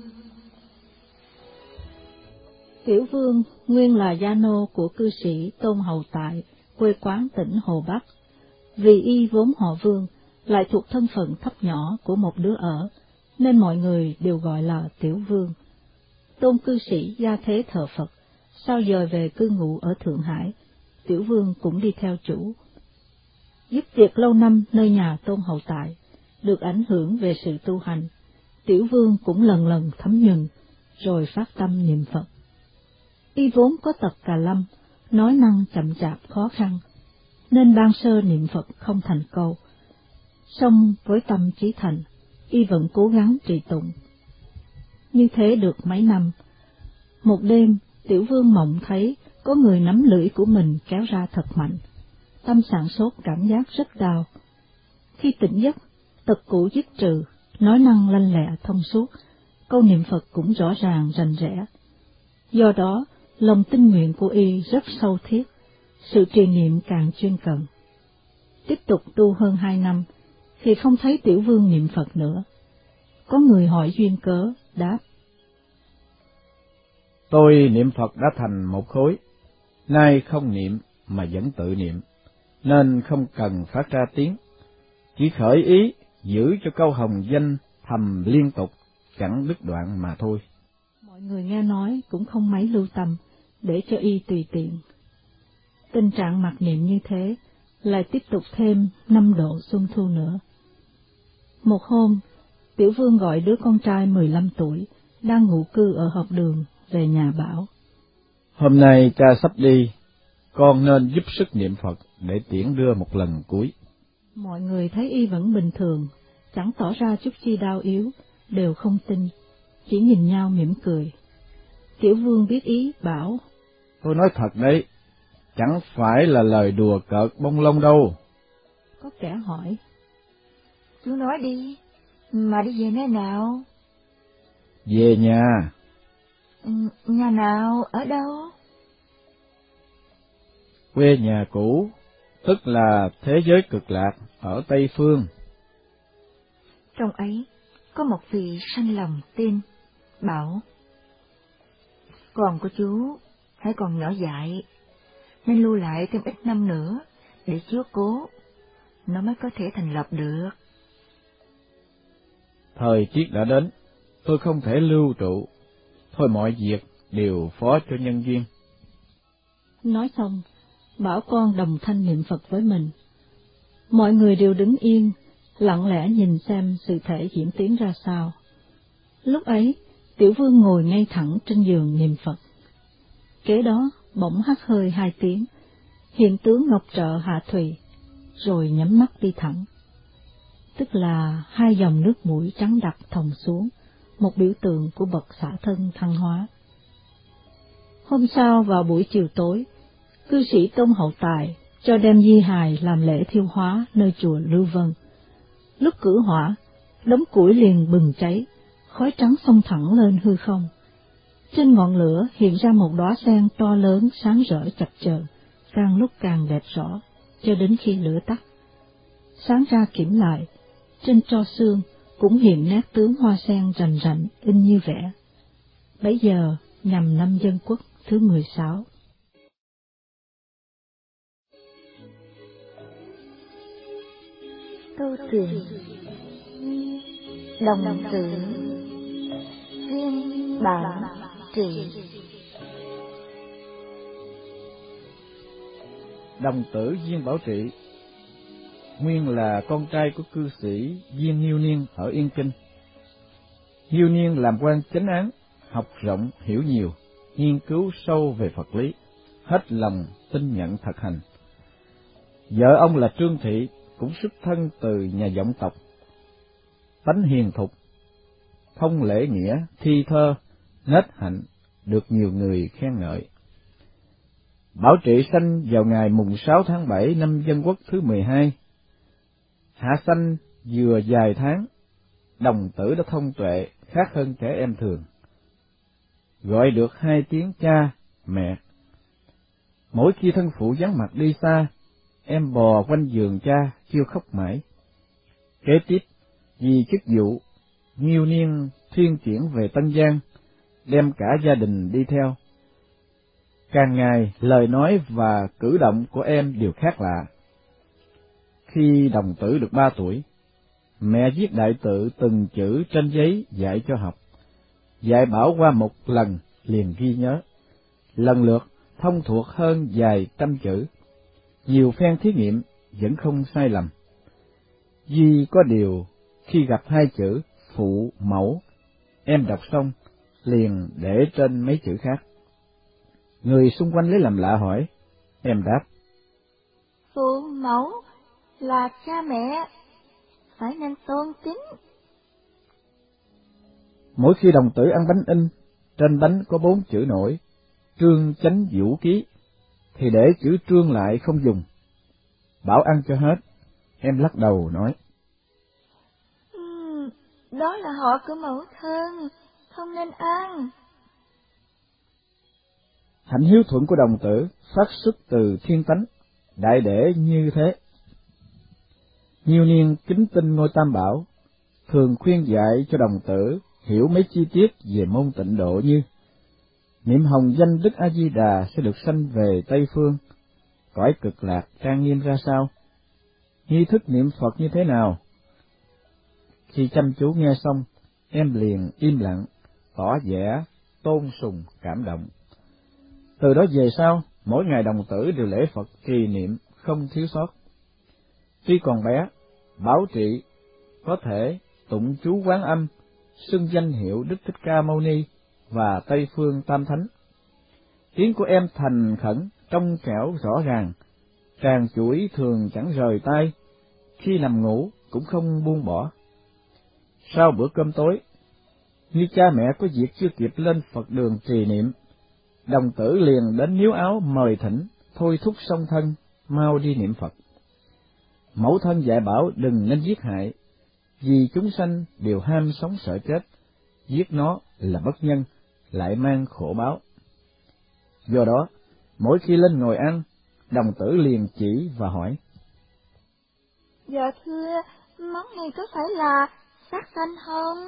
Tiểu Vương nguyên là gia nô của cư sĩ Tôn Hầu Tại, quê quán tỉnh Hồ Bắc. Vì y vốn họ Vương, lại thuộc thân phận thấp nhỏ của một đứa ở, nên mọi người đều gọi là Tiểu Vương. Tôn cư sĩ gia thế thờ Phật, sau dời về cư ngụ ở Thượng Hải, Tiểu Vương cũng đi theo chủ. Giúp việc lâu năm nơi nhà Tôn Hầu Tại, được ảnh hưởng về sự tu hành, Tiểu Vương cũng lần lần thấm nhuần, rồi phát tâm niệm Phật. Y vốn có tật cà lâm, nói năng chậm chạp khó khăn, nên ban sơ niệm Phật không thành câu. Song với tâm chí thành, y vẫn cố gắng trì tụng. Như thế được mấy năm, một đêm Tiểu Vương mộng thấy có người nắm lưỡi của mình kéo ra thật mạnh, tâm sảng sốt cảm giác rất đau. Khi tỉnh giấc, tật cũ dứt trừ, nói năng lanh lẹ thông suốt, câu niệm Phật cũng rõ ràng rành rẽ. Do đó, lòng tinh nguyện của y rất sâu thiết, sự trì niệm càng chuyên cần. Tiếp tục tu hơn hai năm, thì không thấy Tiểu Vương niệm Phật nữa. Có người hỏi duyên cớ, đáp: Tôi niệm Phật đã thành một khối, nay không niệm mà vẫn tự niệm, nên không cần phát ra tiếng, chỉ khởi ý giữ cho câu hồng danh thầm liên tục, chẳng đứt đoạn mà thôi. Mọi người nghe nói cũng không mấy lưu tâm, để cho y tùy tiện. Tình trạng mặc niệm như thế lại tiếp tục thêm năm độ xuân thu nữa. Một hôm, Tiểu Vương gọi đứa con trai mười lăm tuổi, đang ngụ cư ở học đường, về nhà bảo: Hôm nay cha sắp đi, con nên giúp sức niệm Phật để tiễn đưa một lần cuối. Mọi người thấy y vẫn bình thường, chẳng tỏ ra chút chi đau yếu, đều không tin, chỉ nhìn nhau mỉm cười. Tiểu Vương biết ý, bảo: Tôi nói thật đấy, chẳng phải là lời đùa cợt bông lông đâu. Có kẻ hỏi: Chú nói đi, mà đi về nơi nào? Về nhà. Ừ, nhà nào, ở đâu? Quê nhà cũ, tức là thế giới cực lạc ở Tây Phương. Trong ấy có một vị sanh lòng tin, bảo: Con của chú hãy còn nhỏ dại, nên lưu lại thêm ít năm nữa để chiếu cố, nó mới có thể thành lập được. Thời tiết đã đến, tôi không thể lưu trụ, thôi mọi việc đều phó cho nhân duyên. Nói xong, bảo con đồng thanh niệm Phật với mình. Mọi người đều đứng yên, lặng lẽ nhìn xem sự thể diễn tiến ra sao. Lúc ấy, Tiểu Vương ngồi ngay thẳng trên giường niệm Phật. Kế đó, bỗng hắt hơi hai tiếng, hiện tướng ngọc trợ hạ thùy, rồi nhắm mắt đi thẳng. Tức là hai dòng nước mũi trắng đặc thòng xuống, một biểu tượng của bậc xả thân thăng hóa. Hôm sau vào buổi chiều tối, cư sĩ Tôn Hậu Tài cho đem di hài làm lễ thiêu hóa nơi chùa Lưu Vân. Lúc cử hỏa, đống củi liền bừng cháy, khói trắng xông thẳng lên hư không. Trên ngọn lửa hiện ra một đóa sen to lớn sáng rỡ chập chờn, càng lúc càng đẹp rõ, cho đến khi lửa tắt. Sáng ra kiểm lại, trên tro xương cũng hiện nét tướng hoa sen rành rành in như vẽ. Bấy giờ nhằm năm Dân Quốc thứ mười sáu. Câu chuyện Đồng Tử Viên Bảo Trị. Đồng tử Viên Bảo Trị nguyên là con trai của cư sĩ Viên Hiếu Niên ở Yên Kinh. Hiếu Niên làm quan chánh án, học rộng hiểu nhiều, nghiên cứu sâu về Phật lý, hết lòng tin nhận thực hành. Vợ ông là Trương Thị cũng xuất thân từ nhà vọng tộc, tánh hiền thục, thông lễ nghĩa, thi thơ, nết hạnh, được nhiều người khen ngợi. Bảo Trị sanh vào ngày mùng sáu tháng bảy năm Dân Quốc thứ mười hai. Hạ sanh vừa vài tháng, đồng tử đã thông tuệ, khác hơn trẻ em thường, gọi được hai tiếng cha, mẹ. Mỗi khi thân phụ vắng mặt đi xa, em bò quanh giường cha, kêu khóc mãi. Kế tiếp, vì chức vụ, Nghiêu Niên thuyên chuyển về Tân Giang, đem cả gia đình đi theo. Càng ngày, lời nói và cử động của em đều khác lạ. Khi đồng tử được ba tuổi, mẹ viết đại tự từng chữ trên giấy dạy cho học. Dạy bảo qua một lần liền ghi nhớ, lần lượt thông thuộc hơn vài trăm chữ. Nhiều phen thí nghiệm vẫn không sai lầm. Duy có điều khi gặp hai chữ phụ mẫu, em đọc xong liền để trên mấy chữ khác. Người xung quanh lấy làm lạ hỏi, em đáp: Phụ mẫu là cha mẹ, phải nên tôn kính. Mỗi khi đồng tử ăn bánh in, trên bánh có bốn chữ nổi, Trương Chánh Vũ Ký, thì để chữ Trương lại không dùng. Bảo ăn cho hết, em lắc đầu nói: uhm, đó là họ của mẫu thân, không nên ăn. Hạnh hiếu thuận của đồng tử phát xuất từ thiên tánh, đại để như thế. Nhiều niên kính tin ngôi Tam Bảo, thường khuyên dạy cho đồng tử hiểu mấy chi tiết về môn tịnh độ như: niệm hồng danh Đức A Di Đà sẽ được sanh về Tây Phương, cõi cực lạc trang nghiêm ra sao, nghi thức niệm Phật như thế nào. Khi chăm chú nghe xong, em liền im lặng, tỏ vẻ tôn sùng cảm động. Từ đó về sau, mỗi ngày đồng tử đều lễ Phật trì niệm không thiếu sót. Tuy còn bé, Bảo Trị có thể tụng chú Quán Âm, xưng danh hiệu Đức Thích Ca Mâu Ni và Tây Phương Tam Thánh. Tiếng của em thành khẩn, trong trẻo rõ ràng, tràng chuỗi thường chẳng rời tay, khi nằm ngủ cũng không buông bỏ. Sau bữa cơm tối, như cha mẹ có việc chưa kịp lên Phật đường trì niệm, đồng tử liền đến níu áo mời thỉnh, thôi thúc song thân, mau đi niệm Phật. Mẫu thân dạy bảo đừng nên giết hại, vì chúng sanh đều ham sống sợ chết, giết nó là bất nhân, lại mang khổ báo. Do đó, mỗi khi lên ngồi ăn, đồng tử liền chỉ và hỏi: Dạ thưa, món này có phải là sát sanh không?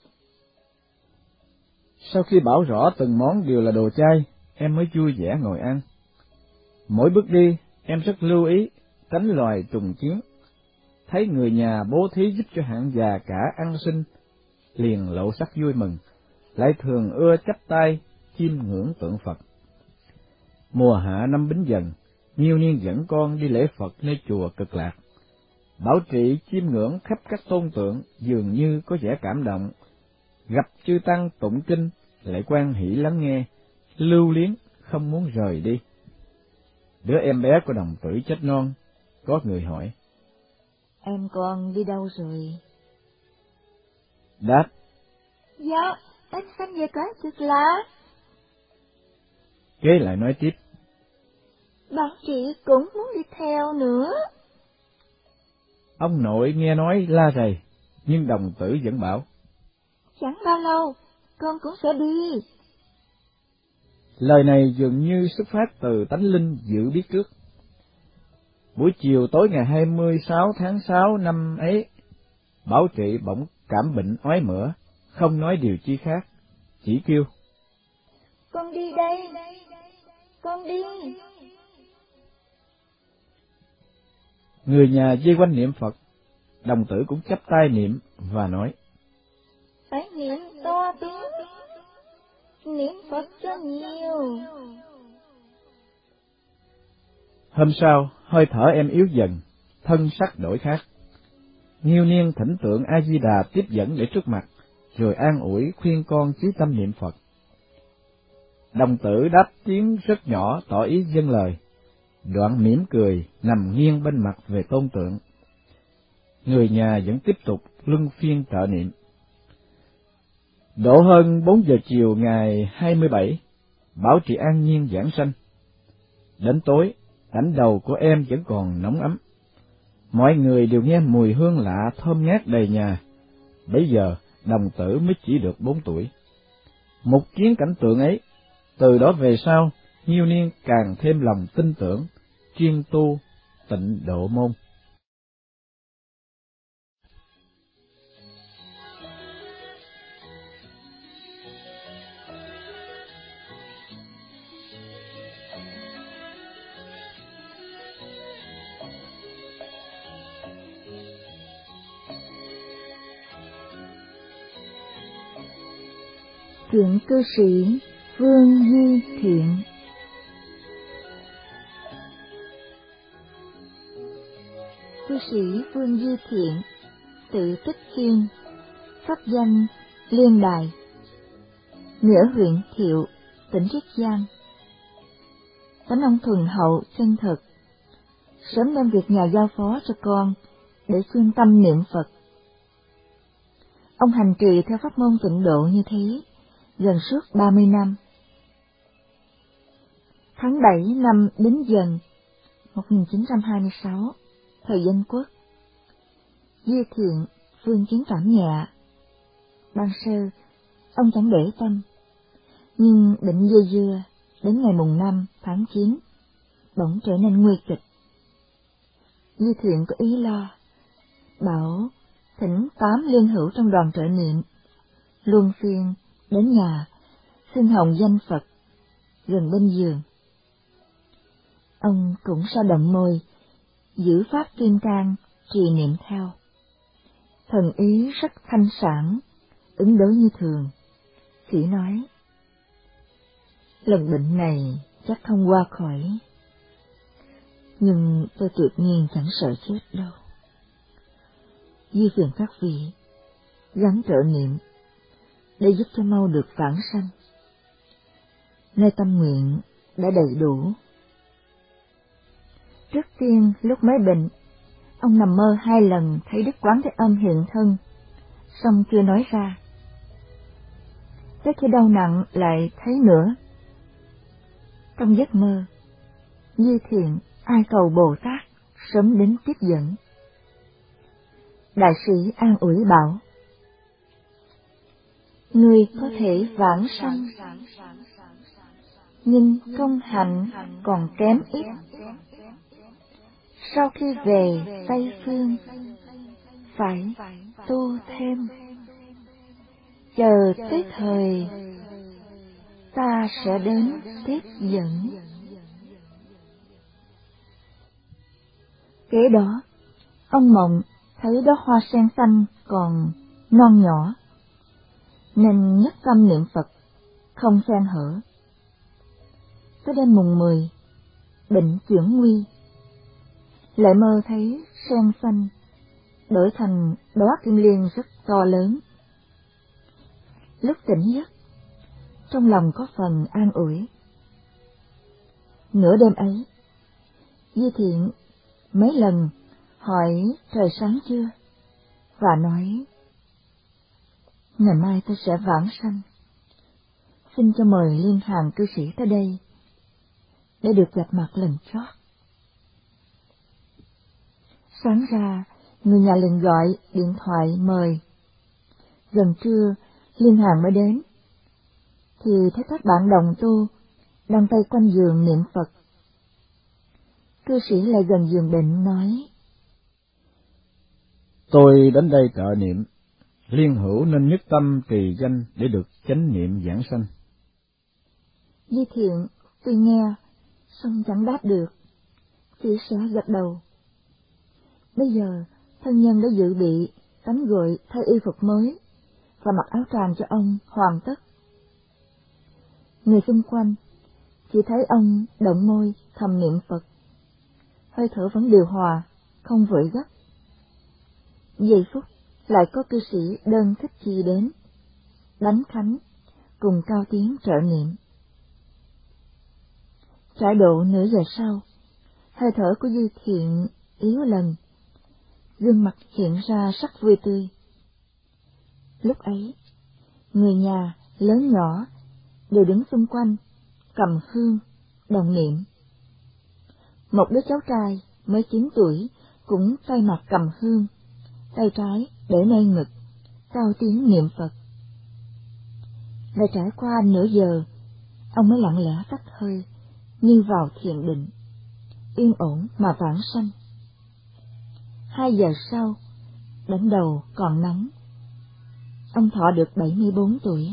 Sau khi bảo rõ từng món đều là đồ chay, em mới vui vẻ ngồi ăn. Mỗi bước đi, em rất lưu ý tránh loài trùng chiến. Thấy người nhà bố thí giúp cho hạng già cả ăn xin, liền lộ sắc vui mừng, lại thường ưa chắp tay chiêm ngưỡng tượng Phật. Mùa hạ năm Bính Dần, Nghiêu Niên dẫn con đi lễ Phật nơi chùa Cực Lạc. Bảo Trị chiêm ngưỡng khắp các tôn tượng, dường như có vẻ cảm động. Gặp chư tăng tụng kinh, lại quan hỷ lắng nghe, lưu luyến không muốn rời đi. Đứa em bé của đồng tử chết non, có người hỏi: Em con đi đâu rồi? Đáp: Dạ, em sanh về cõi Cực Lạc. Kế lại nói tiếp: Bảo Trị cũng muốn đi theo nữa. Ông nội nghe nói la rầy, nhưng đồng tử vẫn bảo: Chẳng bao lâu, con cũng sẽ đi. Lời này dường như xuất phát từ tánh linh dự biết trước. Buổi chiều tối ngày hai mươi sáu tháng sáu năm ấy, Bảo Trị bỗng cảm bệnh ói mửa, không nói điều chi khác, chỉ kêu: Con đi đây, con đi. Người nhà vây quanh niệm Phật, đồng tử cũng chắp tay niệm và nói: Phải niệm to tiếng, niệm Phật cho nhiều. Hôm sau, hơi thở em yếu dần, thân sắc đổi khác. Nghiêu Niên thỉnh tượng A Di Đà tiếp dẫn để trước mặt, rồi an ủi khuyên con chí tâm niệm Phật. Đồng tử đáp tiếng rất nhỏ tỏ ý dâng lời, đoạn mỉm cười nằm nghiêng bên mặt về tôn tượng. Người nhà vẫn tiếp tục luân phiên trợ niệm. Độ hơn bốn giờ chiều ngày hai mươi bảy, Bảo Trị an nhiên giảng sanh. Đến tối, cảnh đầu của em vẫn còn nóng ấm. Mọi người đều nghe mùi hương lạ thơm ngát đầy nhà. Bấy giờ, đồng tử mới chỉ được bốn tuổi. Một kiến cảnh tượng ấy, từ đó về sau, Nghiêu Niên càng thêm lòng tin tưởng, chuyên tu, Tịnh Độ Môn. Truyện cư sĩ Vương Di Thiện. Cư sĩ Vương Di Thiện, tự Tích Khiên, pháp danh Liên Đài, người ở huyện Thiệu, tỉnh Chiết Giang. Tánh ông thuần hậu, chân thực, sớm đem việc nhà giao phó cho con để chuyên tâm niệm Phật. Ông hành trì theo pháp môn tịnh độ như thế gần suốt ba mươi năm. Tháng bảy năm Bính Dần một nghìn chín trăm hai mươi sáu, thời Dân Quốc, Di Thiện phương kiến cảm nhẹ. Ban sơ, ông chẳng để tâm, nhưng bệnh dây dưa đến ngày mùng năm tháng chín, bỗng trở nên nguy kịch. Di Thiện có ý lo, bảo thỉnh tám liên hữu trong đoàn trợ niệm, luân phiên đến nhà, xưng hồng danh Phật, gần bên giường. Ông cũng sao động môi, giữ pháp kim cang, trì niệm theo. Thần ý rất thanh sảng, ứng đối như thường. Chỉ nói, lần bệnh này chắc không qua khỏi, nhưng tôi tuyệt nhiên chẳng sợ chết đâu. Di phiền các vị gắng trợ niệm để giúp cho mau được vãng sanh. Nơi tâm nguyện đã đầy đủ. Trước tiên lúc mới bệnh, ông nằm mơ hai lần thấy Đức Quán Thế Âm hiện thân, song chưa nói ra. Tới khi đau nặng lại thấy nữa. Trong giấc mơ, Di Thiện ai cầu Bồ Tát sớm đến tiếp dẫn. Đại sĩ an ủi bảo, người có thể vãng sanh, nhưng công hạnh còn kém ít. Sau khi về Tây Phương, phải tu thêm. Chờ tới thời, ta sẽ đến tiếp dẫn. Kế đó, ông mộng thấy đóa hoa sen xanh còn non nhỏ, nên nhất tâm niệm Phật, không phen hở. Tới đêm mùng mười, bệnh chuyển nguy, lại mơ thấy sen xanh đổi thành đóa kim liên rất to lớn. Lúc tỉnh giấc, trong lòng có phần an ủi. Nửa đêm ấy, Di Thiện mấy lần hỏi trời sáng chưa, và nói, ngày mai tôi sẽ vãng sanh, xin cho mời liên hàng cư sĩ tới đây, để được gặp mặt lần chót. Sáng ra, người nhà liền gọi điện thoại mời. Gần trưa, liên hàng mới đến, thì thấy các bạn đồng tu đang tay quanh giường niệm Phật. Cư sĩ lại gần giường bệnh nói, tôi đến đây trợ niệm, liên hữu nên nhất tâm trì danh để được chánh niệm giảng sanh. Di Thiện tuy nghe, song chẳng đáp được, chỉ sẽ gật đầu. Bây giờ, thân nhân đã dự bị tắm gội thay y phục mới và mặc áo tràng cho ông hoàn tất. Người xung quanh chỉ thấy ông động môi thầm niệm Phật, hơi thở vẫn điều hòa, không vội gấp. Giây phút lại có cư sĩ Đơn Thích Chi đến, đánh khánh, cùng cao tiếng trợ niệm. Trải độ nửa giờ sau, hơi thở của Di Thiện yếu lần, gương mặt hiện ra sắc vui tươi. Lúc ấy, người nhà lớn nhỏ đều đứng xung quanh, cầm hương, đồng niệm. Một đứa cháu trai mới chín tuổi cũng tay mặt cầm hương, tay trái để nơi ngực, cao tiếng niệm Phật. Đã trải qua nửa giờ, ông mới lặng lẽ tắt hơi, như vào thiền định, yên ổn mà vãng sanh. Hai giờ sau, đánh đầu còn nóng. Ông thọ được bảy mươi bốn tuổi.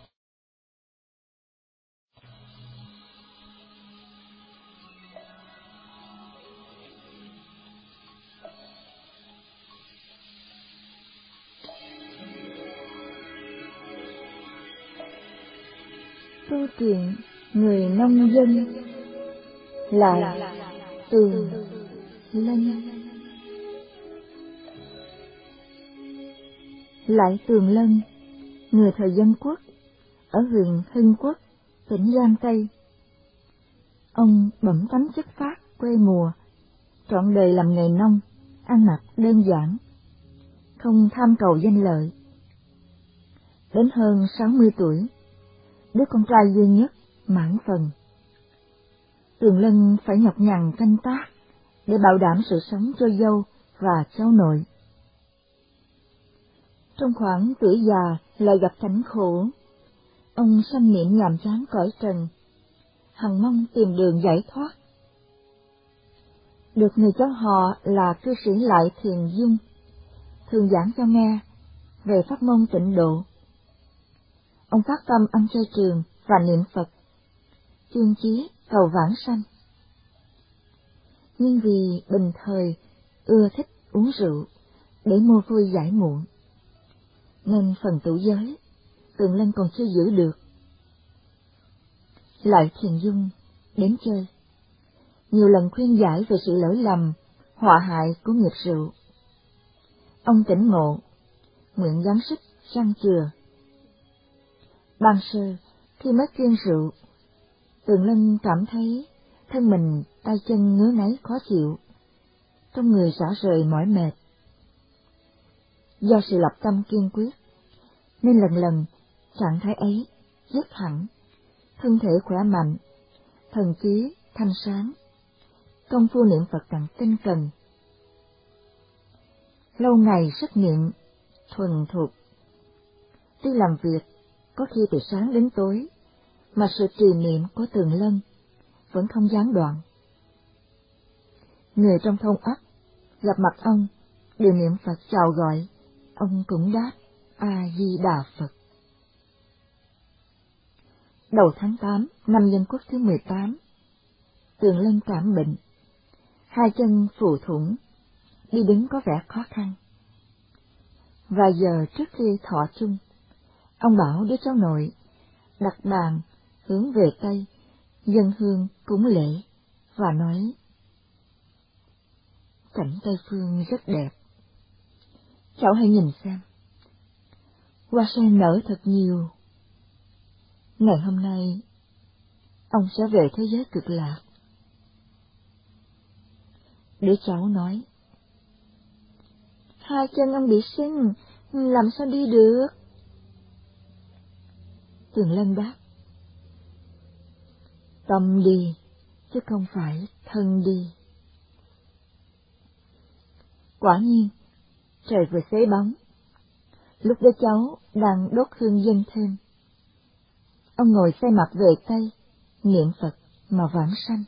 Câu chuyện người nông dân lại Tường Lân. Lại Tường Lân, người thời Dân Quốc, ở huyện Hưng Quốc, tỉnh Giang Tây. Ông bẩm tánh chất phác, quê mùa, trọn đời làm nghề nông, ăn mặc đơn giản, không tham cầu danh lợi. Đến hơn sáu mươi tuổi, đứa con trai duy nhất mãn phần. Tường Lân phải nhọc nhằn canh tác để bảo đảm sự sống cho dâu và cháu nội. Trong khoảng tuổi già lại gặp cảnh khổ, ông sanh niệm nhàm chán cõi trần, hằng mong tìm đường giải thoát. Được người cháu họ là cư sĩ Lại Thiền Dung thường giảng cho nghe về pháp môn tịnh độ. Ông phát tâm ăn chay trường và niệm Phật, chương chí cầu vãng sanh. Nhưng vì bình thời ưa thích uống rượu để mua vui giải muộn, nên phần tụ giới Tường Lân còn chưa giữ được. Lại Thiền Dung đến chơi, nhiều lần khuyên giải về sự lỗi lầm, họa hại của nghiệp rượu. Ông tỉnh ngộ, nguyện gắng sức răng chừa. Ban sơ, khi mới kiêng rượu, Tường Lân cảm thấy thân mình tay chân ngứa ngáy khó chịu, trong người rã rời mỏi mệt. Do sự lập tâm kiên quyết, nên lần lần trạng thái ấy dứt hẳn, thân thể khỏe mạnh, thần trí thanh sáng, công phu niệm Phật càng tinh cần. Lâu ngày sức niệm thuần thục, tuy làm việc có khi từ sáng đến tối, mà sự trì niệm của Tường Lân vẫn không gián đoạn. Người trong thôn ấp gặp mặt ông đều niệm Phật chào gọi, ông cũng đáp A Di Đà Phật. Đầu tháng tám năm Dân Quốc thứ mười tám, Tường Lân cảm bệnh, hai chân phù thủng, đi đứng có vẻ khó khăn. Vài giờ trước khi thọ chung, ông bảo đứa cháu nội đặt bàn hướng về Tây, dâng hương cúng lễ và nói: cảnh Tây Phương rất đẹp, cháu hãy nhìn xem, hoa sen nở thật nhiều. Ngày hôm nay, ông sẽ về thế giới cực lạc. Đứa cháu nói: hai chân ông bị sưng, làm sao đi được? Tường Lân đáp: tâm đi, chứ không phải thân đi. Quả nhiên, trời vừa xế bóng, lúc đứa cháu đang đốt hương dâng thêm, ông ngồi xoay mặt về Tây, niệm Phật mà vãng sanh.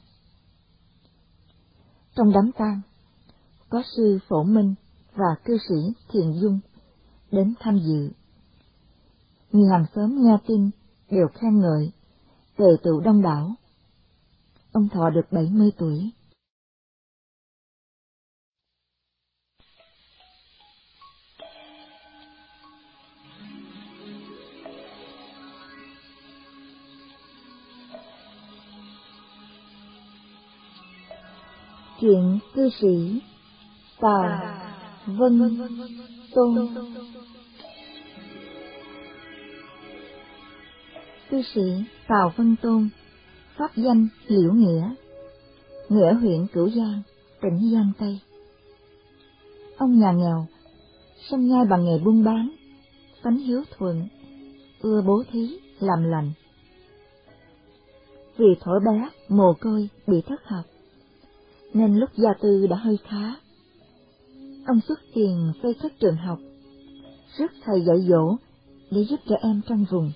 Trong đám tang, có sư Phổ Minh và cư sĩ Thiền Dung đến tham dự. Người hàng xóm nghe tin đều khen ngợi, tề tựu đông đảo. Ông thọ được bảy mươi tuổi. Chuyện cư sĩ Tào Vân Tôn. Cư sĩ Tào Vân Tôn, pháp danh Liễu Nghĩa, người ở huyện Cửu Giang, tỉnh Giang Tây. Ông nhà nghèo, sinh nhai bằng nghề buôn bán, tánh hiếu thuận, ưa bố thí làm lành. Vì thuở bé mồ côi bị thất học, nên lúc gia tư đã hơi khá. Ông xuất tiền xây cất trường học, rước thầy dạy dỗ để giúp trẻ em trong vùng.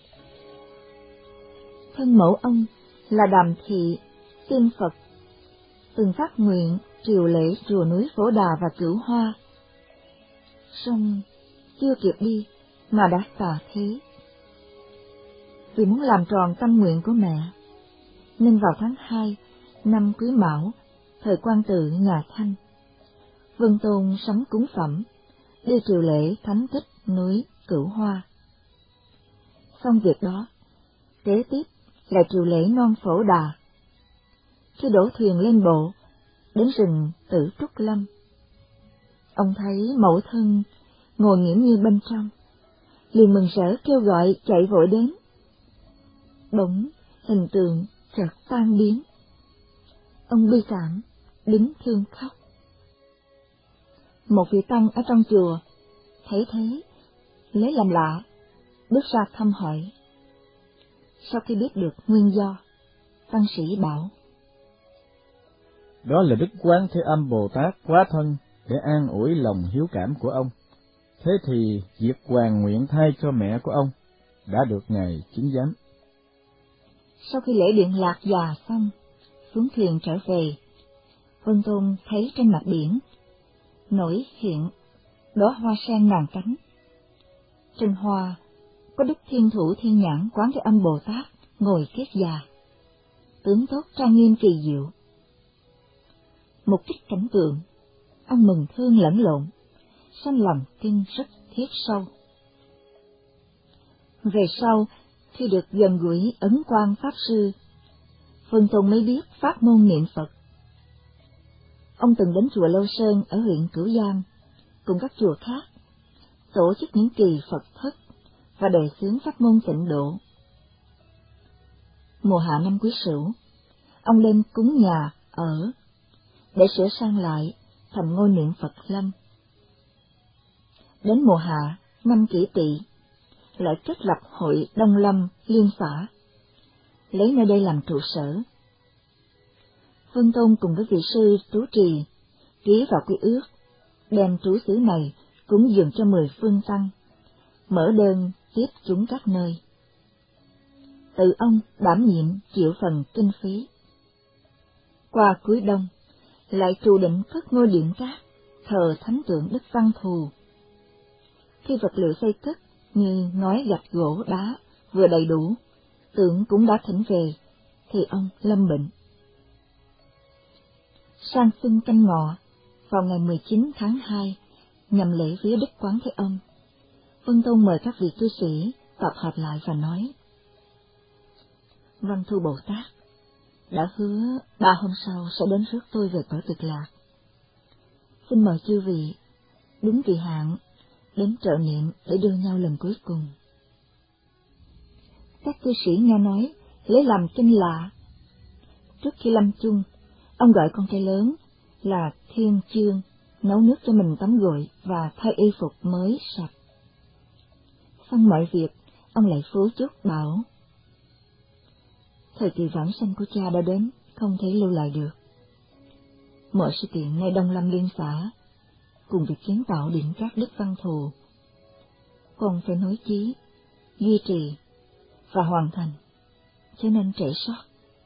Thân mẫu ông là Đàm Thị tin Phật, từng phát nguyện triều lễ chùa núi Phổ Đà và Cửu Hoa. Song chưa kịp đi mà đã tà thế. Vì muốn làm tròn tâm nguyện của mẹ, nên vào tháng hai năm Quý Mão, thời Quan Tự nhà Thanh, Vân Tôn sắm cúng phẩm, đi triều lễ thánh tích núi Cửu Hoa. Xong việc đó, kế tiếp là triều lễ non Phổ Đà. Khi đổ thuyền lên bộ, đến rừng Tử Trúc Lâm, ông thấy mẫu thân ngồi nghiễm như bên trong, liền mừng rỡ kêu gọi chạy vội đến. Bỗng hình tượng chợt tan biến. Ông bi cảm, đứng thương khóc. Một vị tăng ở trong chùa thấy thế, lấy làm lạ, bước ra thăm hỏi. Sau khi biết được nguyên do, tăng sĩ bảo: đó là Đức Quán Thế Âm Bồ Tát quá thân để an ủi lòng hiếu cảm của ông. Thế thì việc hoàn nguyện thay cho mẹ của ông đã được Ngài chứng giám. Sau khi lễ điện lạc già xong, xuống thuyền trở về, Vân Tôn thấy trên mặt biển nổi hiện đóa hoa sen ngàn cánh. Trên hoa có Đức Thiên Thủ Thiên Nhãn Quán Thế Âm Bồ Tát ngồi kiết già, tướng tốt trang nghiêm kỳ diệu. Một trích cảnh tượng, ông mừng thương lẫn lộn, sanh lòng tin rất thiết sâu. Về sau, khi được gần gũi Ấn Quang Pháp Sư, Vân Tôn mới biết pháp môn niệm Phật. Ông từng đến chùa Lâu Sơn ở huyện Cửu Giang, cùng các chùa khác, tổ chức những kỳ Phật thất và đề xướng pháp môn tịnh độ. Mùa hạ năm Quý Sửu, ông lên cúng nhà ở để sửa sang lại thành ngôi niệm Phật lâm. Đến mùa hạ năm Kỷ Tỵ, lại kết lập hội Đông Lâm Liên xã, lấy nơi đây làm trụ sở. Vân Tôn cùng với vị sư Tú Trì ký vào quy ước, đem trú xứ này cúng dường cho mười phương tăng, mở đơn tiếp chúng các nơi. Tự ông đảm nhiệm chịu phần kinh phí. Qua cuối đông, lại trụ định cất ngôi điện cát, thờ thánh tượng Đức Văn Thù. Khi vật liệu xây cất như ngói gạch gỗ đá vừa đầy đủ, tượng cũng đã thỉnh về, thì ông lâm bệnh. Sang xuân Canh Ngọ, vào ngày mười chín tháng hai, nhằm lễ viếng Đức Quán Thế Âm, Vân Tôn mời các vị cư sĩ tập hợp lại và nói: Văn Thù Bồ Tát đã hứa ba hôm sau sẽ đến rước tôi về cõi Cực Lạc. Xin mời chư vị đúng kỳ hạn đến trợ niệm để đưa nhau lần cuối cùng. Các cư sĩ nghe nói lấy làm kinh lạ. Trước khi lâm chung, ông gọi con trai lớn là Thiên Chương nấu nước cho mình tắm gội và thay y phục mới sạch. Xong mọi việc, ông lại phú chúc bảo: thời kỳ vãng sanh của cha đã đến, không thể lưu lại được. Mọi sự kiện nơi Đông Lâm Liên xã, cùng việc kiến tạo điện cát Đức Văn Thù, con phải nối chí, duy trì và hoàn thành, cho nên trễ sót.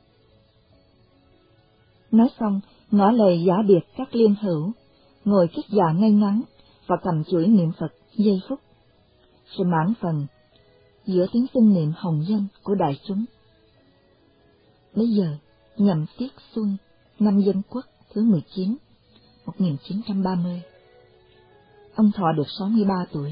Nói xong, ngỏ lời giả biệt các liên hữu, ngồi kiết già ngay ngắn và cầm chuỗi niệm Phật giây phút, rồi mãn phần giữa tiếng xưng niệm hồng danh của đại chúng. Bây giờ, nhằm tiết xuân năm Dân Quốc thứ mười chín, một nghìn chín trăm ba mươi, ông thọ được sáu mươi ba tuổi.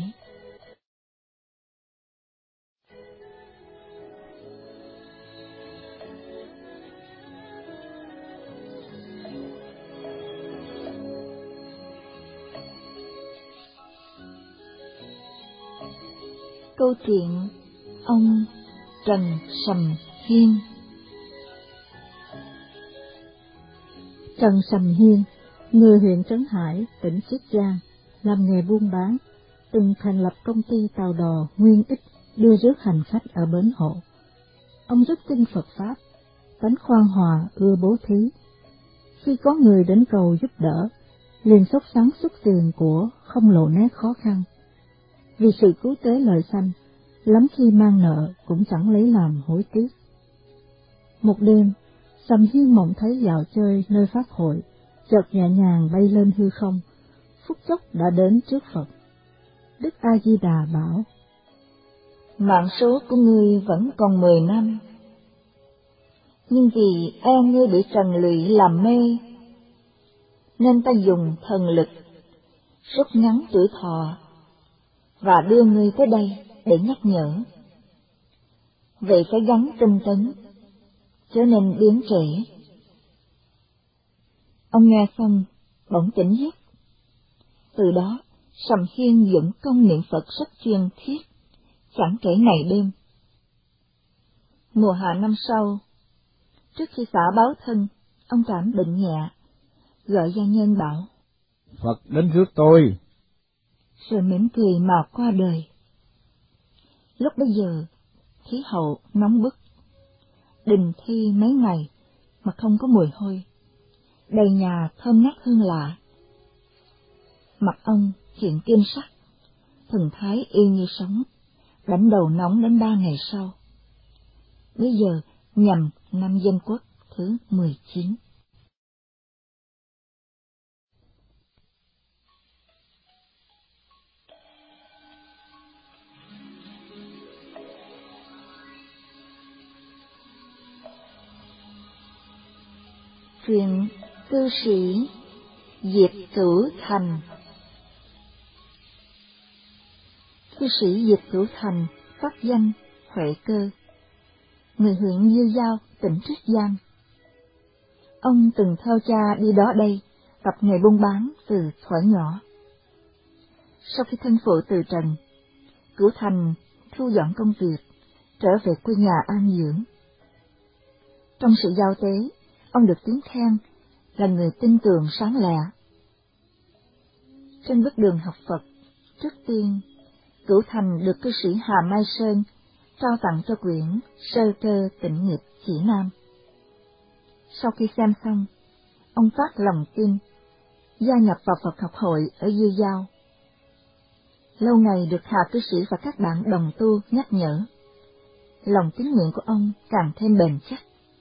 Câu chuyện ông Trần Sầm Hiên. Trần Sầm Hiên, người huyện Trấn Hải, tỉnh Chiết Giang, làm nghề buôn bán, từng thành lập công ty tàu đò Nguyên Ích đưa rước hành khách ở bến hộ. Ông rất tin Phật Pháp, tánh khoan hòa, ưa bố thí. Khi có người đến cầu giúp đỡ, liền sốt sắng xuất tiền của, không lộ nét khó khăn. Vì sự cứu tế lợi sanh, lắm khi mang nợ cũng chẳng lấy làm hối tiếc. Một đêm, Sầm Hiên mộng thấy dạo chơi nơi pháp hội, chợt nhẹ nhàng bay lên hư không, phút chốc đã đến trước Phật. Đức A Di Đà bảo: Mạng số của ngươi vẫn còn mười năm, nhưng vì e ngươi bị trần lụy làm mê, nên ta dùng thần lực rút ngắn tuổi thọ và đưa ngươi tới đây để nhắc nhở. Vậy phải gắng tinh tấn, chớ nên biến trễ. Ông nghe xong bỗng tỉnh giấc. Từ đó Sầm Hiên dụng công niệm Phật rất chuyên thiết, chẳng kể ngày đêm. Mùa hạ năm sau, trước khi xả báo thân, ông cảm bệnh nhẹ, gọi gia nhân bảo: Phật đến rước tôi. Rồi mỉm cười mà qua đời. Lúc bấy giờ, khí hậu nóng bức, đình thi mấy ngày mà không có mùi hôi, đầy nhà thơm ngát hương lạ. Mặt ông hiện kim sắc, thần thái y như sống, đánh đầu nóng đến ba ngày sau. Bây giờ nhằm năm Dân Quốc thứ mười chín. Truyện cư sĩ Diệp Cửu Thành. Cư sĩ Diệp Cửu Thành phát danh Huệ Cơ, người huyện Dư Giao, tỉnh Triết Giang. Ông từng theo cha đi đó đây, tập nghề buôn bán từ thuở nhỏ. Sau khi thân phụ từ trần, Cửu Thành thu dọn công việc, trở về quê nhà an dưỡng. Trong sự giao tế, ông được tiếng khen là người tin tưởng sáng lạ. Trên bước đường học Phật, trước tiên, Cửu Thành được cư sĩ Hà Mai Sơn trao tặng cho quyển Sơ Cơ Tịnh Nghiệp Chỉ Nam. Sau khi xem xong, ông phát lòng tin, gia nhập vào Phật học hội ở Dư Giao. Lâu ngày được Hà cư sĩ và các bạn đồng tu nhắc nhở, lòng tín nguyện của ông càng thêm bền chắc.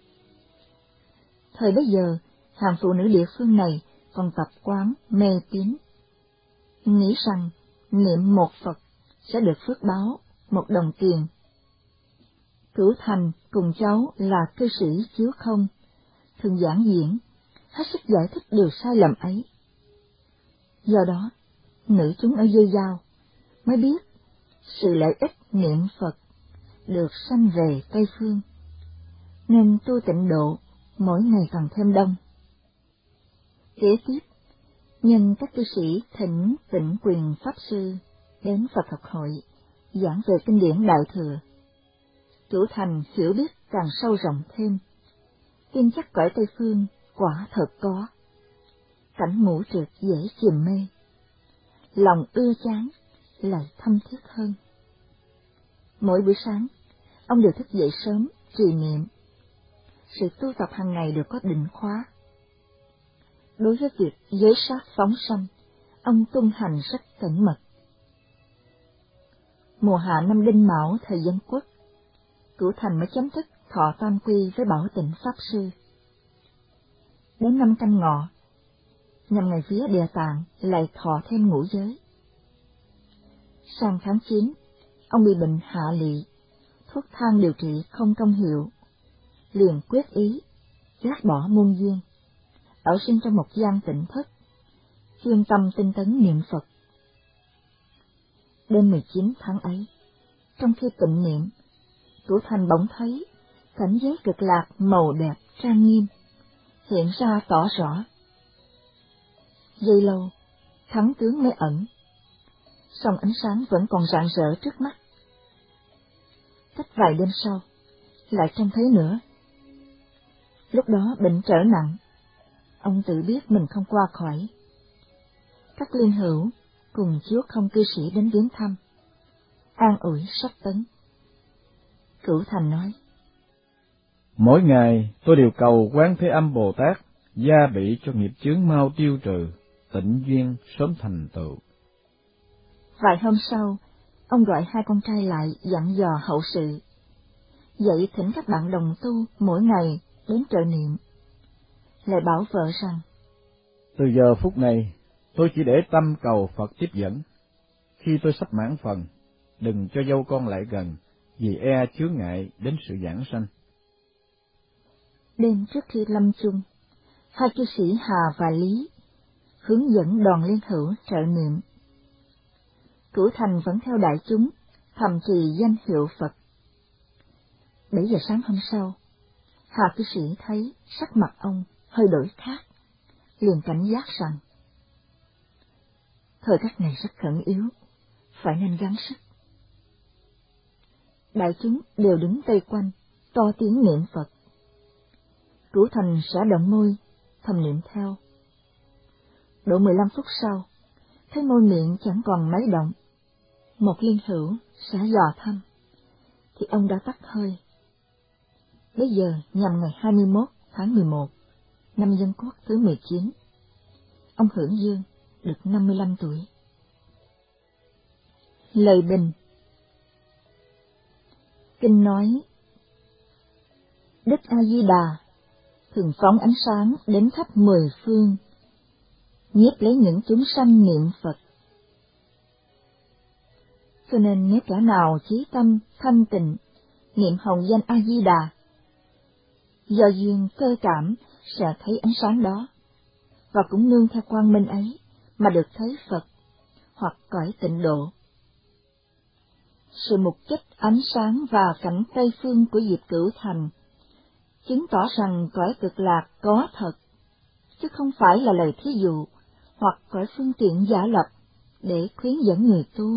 Thời bấy giờ, hàng phụ nữ địa phương này còn tập quán mê tín, nghĩ rằng niệm một Phật sẽ được phước báo một đồng tiền. Cửu Thành cùng cháu là cư sĩ Chiếu Không thường giảng diễn, hết sức giải thích điều sai lầm ấy. Do đó, nữ chúng ở Dư Giao mới biết sự lợi ích niệm Phật được sanh về Tây Phương, nên tu tịnh độ mỗi ngày càng thêm đông. Kế tiếp, nhân các cư sĩ thỉnh Tịnh Quyền Pháp Sư đến Phật học hội giảng về kinh điển Đại Thừa. Cửu Thành hiểu biết càng sâu rộng thêm, tin chắc cõi Tây Phương quả thật có, cảnh ngũ trượt dễ chìm mê, lòng ưa chán lại thâm thiết hơn. Mỗi buổi sáng, ông đều thức dậy sớm trì niệm. Sự tu tập hàng ngày đều có định khóa. Đối với việc giới sát phóng sanh, ông tuân hành rất cẩn mật. Mùa hạ năm Đinh Mão thời Dân Quốc, Cửu Thành mới chấm dứt thọ tam quy với Bảo Tịnh Pháp Sư. Đến năm Canh Ngọ, nhằm ngày vía Địa Tạng lại thọ thêm ngũ giới. Sang tháng chín, ông bị bệnh hạ lị, thuốc thang điều trị không công hiệu, liền quyết ý gác bỏ muôn duyên, ở sinh trong một gian tịnh thất, chuyên tâm tinh tấn niệm Phật. Đêm mười chín tháng ấy, trong khi tịnh niệm, Cửu Thành bỗng thấy cảnh giới cực lạc màu đẹp trang nghiêm hiện ra tỏ rõ. Giây lâu, thắng tướng mới ẩn, song ánh sáng vẫn còn rạng rỡ trước mắt. Cách vài đêm sau, lại trông thấy nữa. Lúc đó bệnh trở nặng, ông tự biết mình không qua khỏi. Các liên hữu cùng Chiếu Không cư sĩ đến viếng thăm, an ủi sắp tấn. Cửu Thành nói: Mỗi ngày tôi đều cầu Quán Thế Âm Bồ Tát gia bị cho nghiệp chướng mau tiêu trừ, tịnh duyên sớm thành tựu. Vài hôm sau, ông gọi hai con trai lại dặn dò hậu sự, dạy thỉnh các bạn đồng tu mỗi ngày đến trợ niệm, lại bảo vợ rằng: Từ giờ phút này, tôi chỉ để tâm cầu Phật tiếp dẫn. Khi tôi sắp mãn phần, đừng cho dâu con lại gần, vì e chướng ngại đến sự giảng sanh. Đêm trước khi lâm chung, hai cư sĩ Hà và Lý hướng dẫn đoàn liên hữu trợ niệm. Cửu Thành vẫn theo đại chúng, thầm trì danh hiệu Phật. Bảy giờ sáng hôm sau, Hà cư sĩ thấy sắc mặt ông hơi đổi khác, liền cảnh giác rằng thời khắc này rất khẩn yếu, phải nên gắng sức. Đại chúng đều đứng vây quanh, to tiếng niệm Phật. Cửu Thành xả động môi, thầm niệm theo. Độ mười lăm phút sau, thấy môi miệng chẳng còn mấy động. Một liên hữu xả dò thăm, thì ông đã tắt hơi. Bây giờ nhằm ngày hai mươi mốt tháng mười một, năm Dân Quốc thứ mười chín, ông hưởng dương được năm mươi lăm tuổi. Lời bình. Kinh nói, Đức A-di-đà thường phóng ánh sáng đến khắp mười phương, nhiếp lấy những chúng sanh niệm Phật. Cho nên nếu kẻ nào chí tâm thanh tịnh niệm hồng danh A-di-đà, do duyên cơ cảm sẽ thấy ánh sáng đó, và cũng nương theo quang minh ấy mà được thấy Phật hoặc cõi tịnh độ. Sự mục kích ánh sáng và cảnh Tây phương của Diệp Cửu Thành chứng tỏ rằng cõi Cực Lạc có thật, chứ không phải là lời thí dụ hoặc cõi phương tiện giả lập để khuyến dẫn người tu.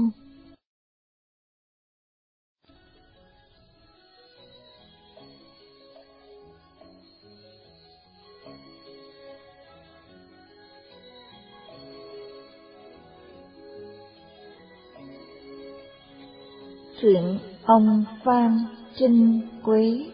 Truyện ông Phan Trinh Quế.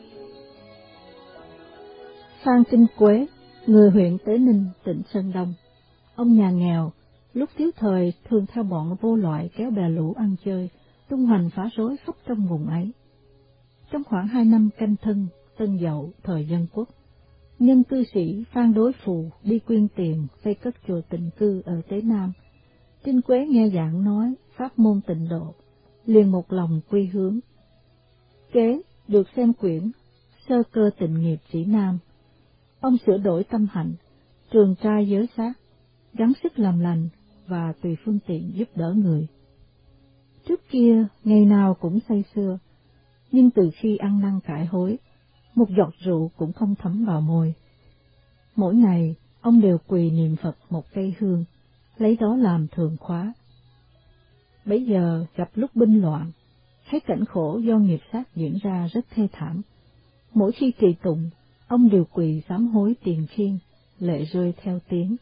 Phan Trinh Quế, người huyện Tế Ninh, tỉnh Sơn Đông. Ông nhà nghèo, lúc thiếu thời thường theo bọn vô loại kéo bè lũ ăn chơi, tung hoành phá rối khắp trong vùng ấy. Trong khoảng hai năm Canh Thân, Tân Dậu, thời Dân Quốc, nhân cư sĩ Phan Đối Phù đi quyên tiền xây cất chùa Tịnh Cư ở Tế Nam. Trinh Quế nghe giảng nói pháp môn tịnh độ, liền một lòng quy hướng. Kế được xem quyển Sơ Cơ Tịnh Nghiệp Chỉ Nam, ông sửa đổi tâm hạnh, trường trai giới sát, gắng sức làm lành và tùy phương tiện giúp đỡ người. Trước kia ngày nào cũng say sưa, nhưng từ khi ăn năn cải hối, một giọt rượu cũng không thấm vào môi. Mỗi ngày ông đều quỳ niệm Phật một cây hương, lấy đó làm thường khóa. Bấy giờ gặp lúc binh loạn, thấy cảnh khổ do nghiệp sát diễn ra rất thê thảm. Mỗi khi trì tụng, ông đều quỳ sám hối tiền khiên, lệ rơi theo tiếng.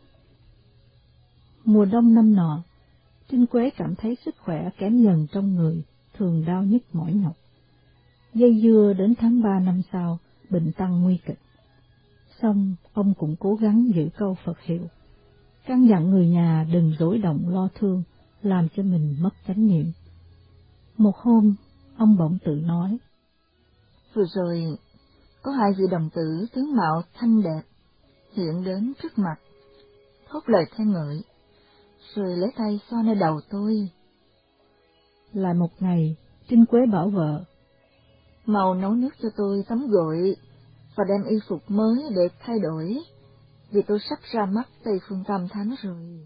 Mùa đông năm nọ, Trinh Quế cảm thấy sức khỏe kém dần trong người, thường đau nhức mỏi nhọc. Dây dưa đến tháng ba năm sau, bệnh tăng nguy kịch. Xong, ông cũng cố gắng giữ câu Phật hiệu, căn dặn người nhà đừng rối động lo thương, làm cho mình mất chánh niệm. Một hôm, ông bỗng tự nói: Vừa rồi, có hai vị đồng tử tướng mạo thanh đẹp hiện đến trước mặt, thốt lời khen ngợi, rồi lấy tay xoa nơi đầu tôi. Lại một ngày, Trinh Quế bảo vợ: Mau nấu nước cho tôi tắm gội và đem y phục mới để thay đổi, vì tôi sắp ra mắt Tây Phương Tam Thánh rồi.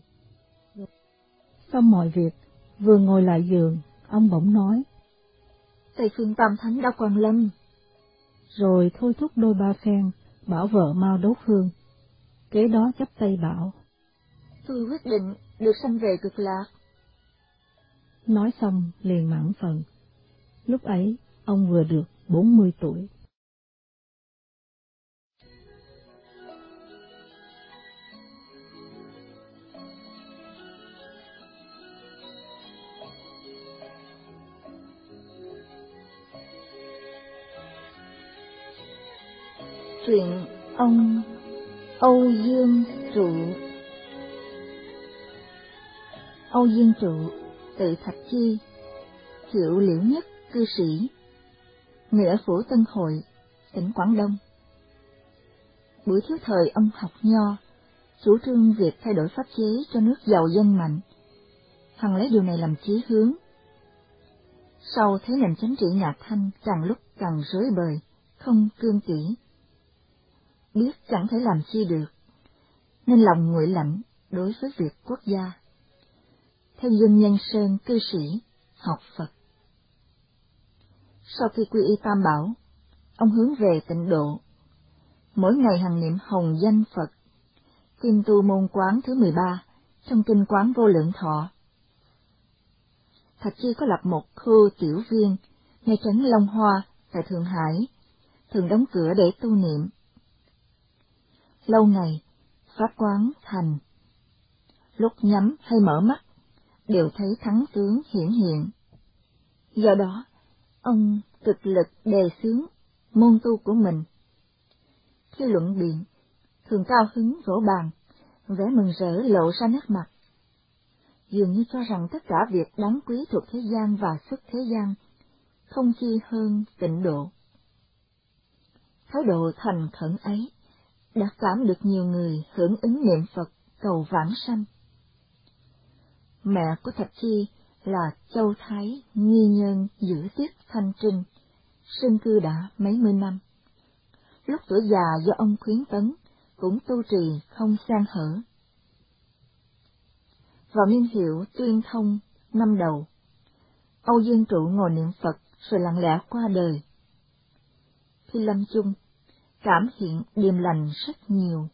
Xong mọi việc, vừa ngồi lại giường, ông bỗng nói: Tây Phương Tam Thánh đã quang lâm. Rồi thôi thúc đôi ba phen, bảo vợ mau đốt hương. Kế đó chắp tay bảo: Tôi quyết định được sanh về Cực Lạc. Nói xong liền mãn phần. Lúc ấy, ông vừa được bốn mươi tuổi. Truyện ông Âu Dương Trụ. Âu Dương Trụ, tự Thạch Chi, hiệu Liễu Nhất cư sĩ, người ở phủ Tân Hội, tỉnh Quảng Đông. Buổi thiếu thời ông học nho, chủ trương việc thay đổi pháp chế cho nước giàu dân mạnh. Hằng lấy điều này làm chí hướng. Sau thế nền chính trị nhà Thanh càng lúc càng rối bời, không cương kỷ, biết chẳng thể làm chi được, nên lòng nguội lạnh đối với việc quốc gia. Theo Dương Nhân Sơn cư sĩ, học Phật. Sau khi quy y Tam Bảo, ông hướng về tịnh độ. Mỗi ngày hằng niệm hồng danh Phật, kim tu môn quán thứ mười ba trong kinh Quán Vô Lượng Thọ. Thạch Chi có lập một khu tiểu viên ngay trấn Long Hoa tại Thượng Hải, thường đóng cửa để tu niệm. Lâu ngày, pháp quán thành. Lúc nhắm hay mở mắt, đều thấy thắng tướng hiển hiện. Do đó, ông cực lực đề xướng môn tu của mình. Khi luận biện, thường cao hứng vỗ bàn, vẻ mừng rỡ lộ ra nét mặt. Dường như cho rằng tất cả việc đáng quý thuộc thế gian và xuất thế gian, không chi hơn tịnh độ. Thái độ thành khẩn ấy đã cảm được nhiều người hưởng ứng niệm Phật cầu vãng sanh. Mẹ của Thạch Chi là Châu Thái Nghi Nhân Giữ Tiết Thanh Trinh, sinh cư đã mấy mươi năm. Lúc tuổi già do ông khuyến tấn, cũng tu trì không san hở. Vào niên hiệu Tuyên Thông năm đầu, Âu Dương Trụ ngồi niệm Phật rồi lặng lẽ qua đời. Khi lâm chung, cảm hiện điềm lành rất nhiều.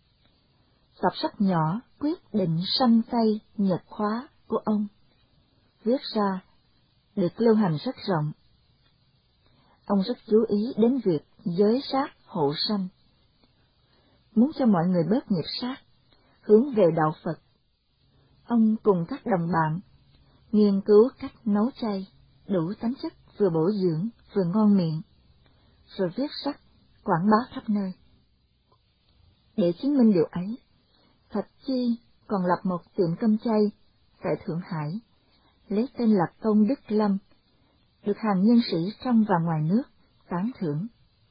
Tập sách nhỏ Quyết định sanh Tây Nhật khóa của ông, viết ra, được lưu hành rất rộng. Ông rất chú ý đến việc giới sát hộ sanh. Muốn cho mọi người bớt nghiệp sát, hướng về đạo Phật, ông cùng các đồng bạn nghiên cứu cách nấu chay, đủ tánh chất vừa bổ dưỡng vừa ngon miệng, rồi viết sách quảng bá khắp nơi. Để chứng minh điều ấy, Thạch Chi còn lập một tiệm cơm chay tại Thượng Hải, lấy tên là Tôn Đức Lâm, được hàng nhân sĩ trong và ngoài nước tán thưởng.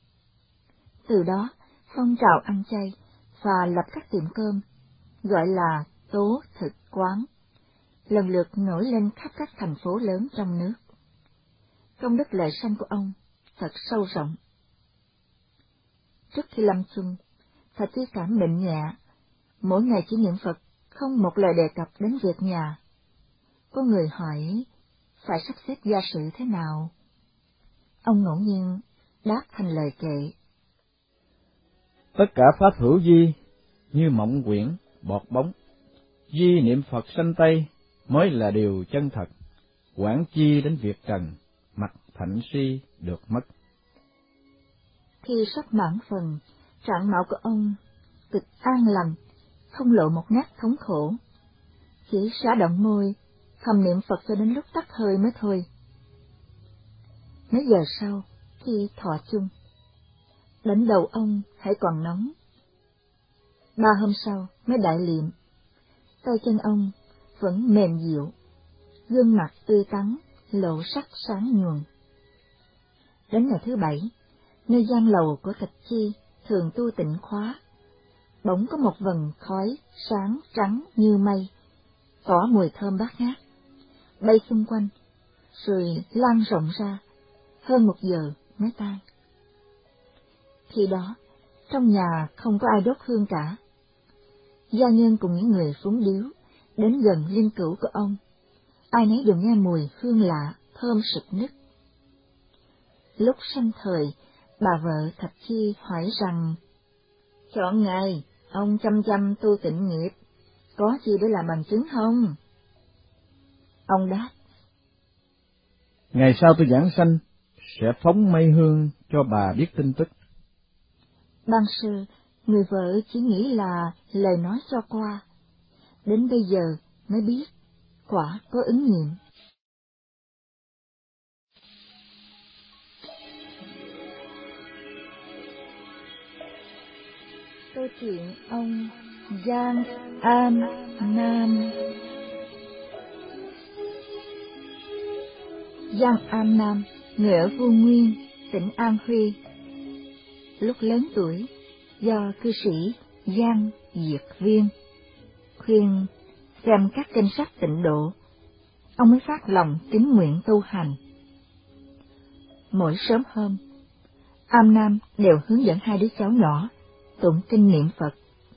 Từ đó, phong trào ăn chay và lập các tiệm cơm, gọi là Tố Thực Quán, lần lượt nổi lên khắp các thành phố lớn trong nước. Công đức lợi sanh của ông thật sâu rộng. Trước khi lâm chung, Thạch Chi cảm bệnh nhẹ, mỗi ngày chỉ niệm Phật, không một lời đề cập đến việc nhà. Có người hỏi, phải sắp xếp gia sự thế nào? Ông ngẫu nhiên đáp thành lời kệ: Tất cả pháp hữu vi, như mộng quyển, bọt bóng. Duy niệm Phật sanh Tây mới là điều chân thật, quản chi đến việc trần, mặt thạnh si được mất. Khi sắp mãn phần, trạng mạo của ông cực an lành, không lộ một nét thống khổ, chỉ xả động môi, thầm niệm Phật cho đến lúc tắt hơi mới thôi. Mấy giờ sau, khi thọ chung, đỉnh đầu ông hãy còn nóng. Ba hôm sau mới đại liệm, tay chân ông vẫn mềm dịu, gương mặt tươi tắn, lộ sắc sáng nhuần. Đến ngày thứ bảy, nơi gian lầu của Thạch Chi thường tu tịnh khóa, bỗng có một vầng khói sáng trắng như mây, tỏa mùi thơm bát ngát, bay xung quanh, rồi lan rộng ra, hơn một giờ mới tan. Khi đó, trong nhà không có ai đốt hương cả. Gia nhân cùng những người phúng điếu đến gần linh cữu của ông, ai nấy đều nghe mùi hương lạ, thơm sực nức. Lúc sanh thời, bà vợ Thạch Chi hỏi rằng, chọn ngày, ông chăm chăm tu tịnh nghiệp, có gì để làm bằng chứng không? Ông đáp, ngày sau tôi giảng sanh, sẽ phóng mây hương cho bà biết tin tức. Ban sơ, người vợ chỉ nghĩ là lời nói cho qua, đến bây giờ mới biết, quả có ứng nghiệm. Câu chuyện ông Giang An Nam. Giang An Nam, người ở Vô Nguyên, tỉnh An Huy. Lúc lớn tuổi, do cư sĩ Giang Diệt Viên, khuyên xem các kinh sách tịnh độ, ông mới phát lòng tín nguyện tu hành. Mỗi sớm hôm, Am Nam đều hướng dẫn hai đứa cháu nhỏ tụng kinh niệm Phật.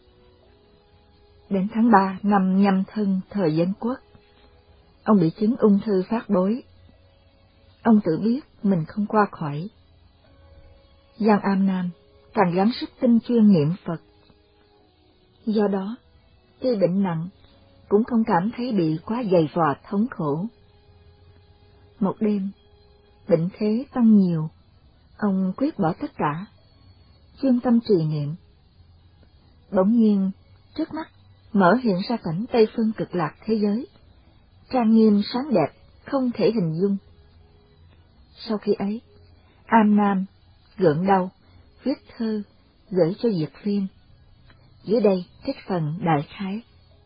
Đến tháng ba năm Nhâm Thân thời Dân Quốc, ông bị chứng ung thư phát bối. Ông tự biết mình không qua khỏi. Giang Am Nam càng gắng sức tinh chuyên niệm Phật. Do đó, tuy bệnh nặng, cũng không cảm thấy bị quá dày vò thống khổ. Một đêm, bệnh thế tăng nhiều, ông quyết bỏ tất cả, chuyên tâm trì niệm. Bỗng nhiên, trước mắt mở hiện ra cảnh Tây Phương Cực Lạc thế giới, trang nghiêm sáng đẹp, không thể hình dung. Sau khi ấy, Am Nam gượng đau, viết thơ gửi cho Diệt Viên. Dưới đây trích phần đại khái.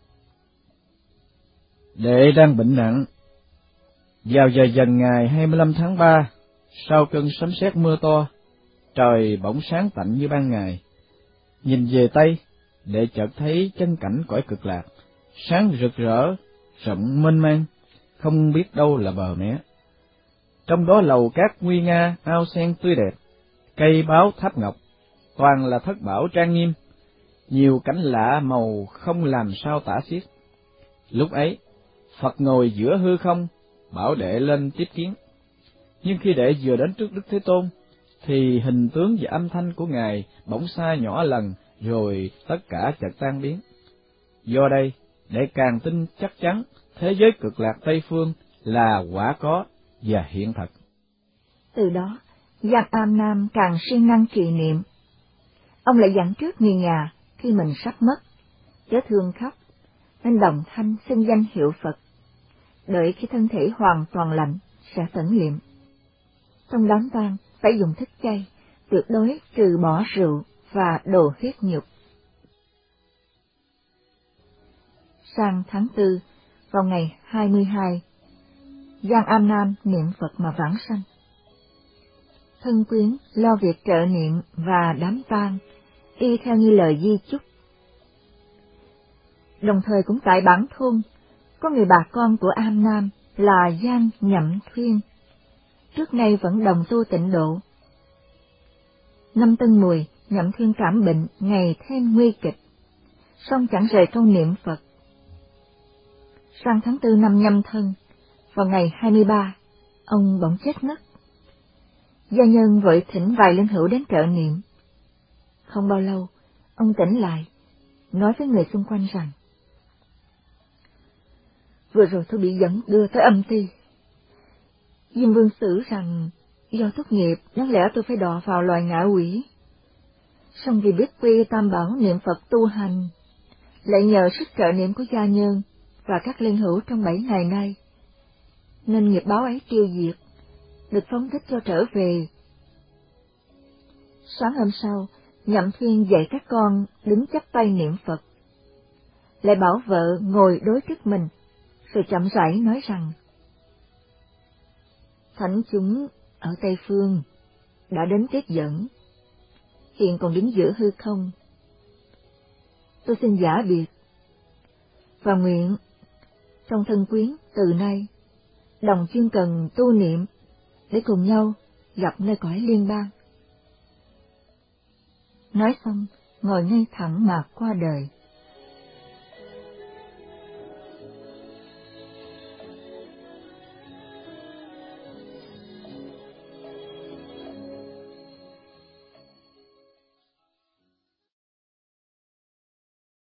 Đệ đang bệnh nặng. Vào giờ dần ngày hai mươi lăm tháng ba, sau cơn sấm sét mưa to, trời bỗng sáng tạnh như ban ngày. Nhìn về Tây, đệ chợt thấy chân cảnh cõi Cực Lạc, sáng rực rỡ, rộng mênh mang, không biết đâu là bờ mé. Trong đó lầu cát nguy nga, ao sen tươi đẹp, cây báo tháp ngọc, toàn là thất bảo trang nghiêm, nhiều cảnh lạ màu không làm sao tả xiết. Lúc ấy, Phật ngồi giữa hư không, bảo đệ lên tiếp kiến. Nhưng khi đệ vừa đến trước Đức Thế Tôn, thì hình tướng và âm thanh của Ngài bỗng xa nhỏ lần, rồi tất cả chợt tan biến. Do đây, đệ càng tin chắc chắn thế giới Cực Lạc Tây Phương là quả có và hiện thật. Từ đó, Giang Am Nam càng siêng năng trì niệm. Ông lại dặn trước người nhà khi mình sắp mất, chớ thương khóc, nên đồng thanh xưng danh hiệu Phật. Đợi khi thân thể hoàn toàn lạnh, sẽ tẩn liệm. Trong đám tang phải dùng thức chay, tuyệt đối trừ bỏ rượu và đồ huyết nhục. Sang tháng tư, vào ngày hai mươi hai, Giang Am Nam niệm Phật mà vãng sanh. Thân quyến lo việc trợ niệm và đám tang, y theo như lời di chúc. Đồng thời cũng tại bản thôn, có người bà con của Am Nam là Giang Nhậm Thuyên, trước nay vẫn đồng tu tịnh độ. Năm Tân Mùi, Nhậm Thuyên cảm bệnh ngày thêm nguy kịch, song chẳng rời câu niệm Phật. Sang tháng tư năm Nhâm Thân, vào ngày hai mươi ba, ông bỗng chết ngất. Gia nhân vội thỉnh vài linh hữu đến trợ niệm. Không bao lâu, ông tỉnh lại, nói với người xung quanh rằng: vừa rồi tôi bị dẫn đưa tới âm ty. Diêm Vương xử rằng do thất nghiệp, đáng lẽ tôi phải đọa vào loài ngạ quỷ. Song vì biết quy tam bảo niệm Phật tu hành, lại nhờ sức trợ niệm của gia nhân và các linh hữu trong bảy ngày nay, nên nghiệp báo ấy tiêu diệt, được phóng thích cho trở về. Sáng hôm sau, Nhậm Thuyên dạy các con đứng chắp tay niệm Phật, lại bảo vợ ngồi đối trước mình, rồi chậm rãi nói rằng: thánh chúng ở Tây Phương đã đến tiếp dẫn, hiện còn đứng giữa hư không. Tôi xin giả biệt và nguyện trong thân quyến từ nay đồng chuyên cần tu niệm để cùng nhau gặp nơi cõi liên bang. Nói xong, ngồi ngay thẳng mà qua đời.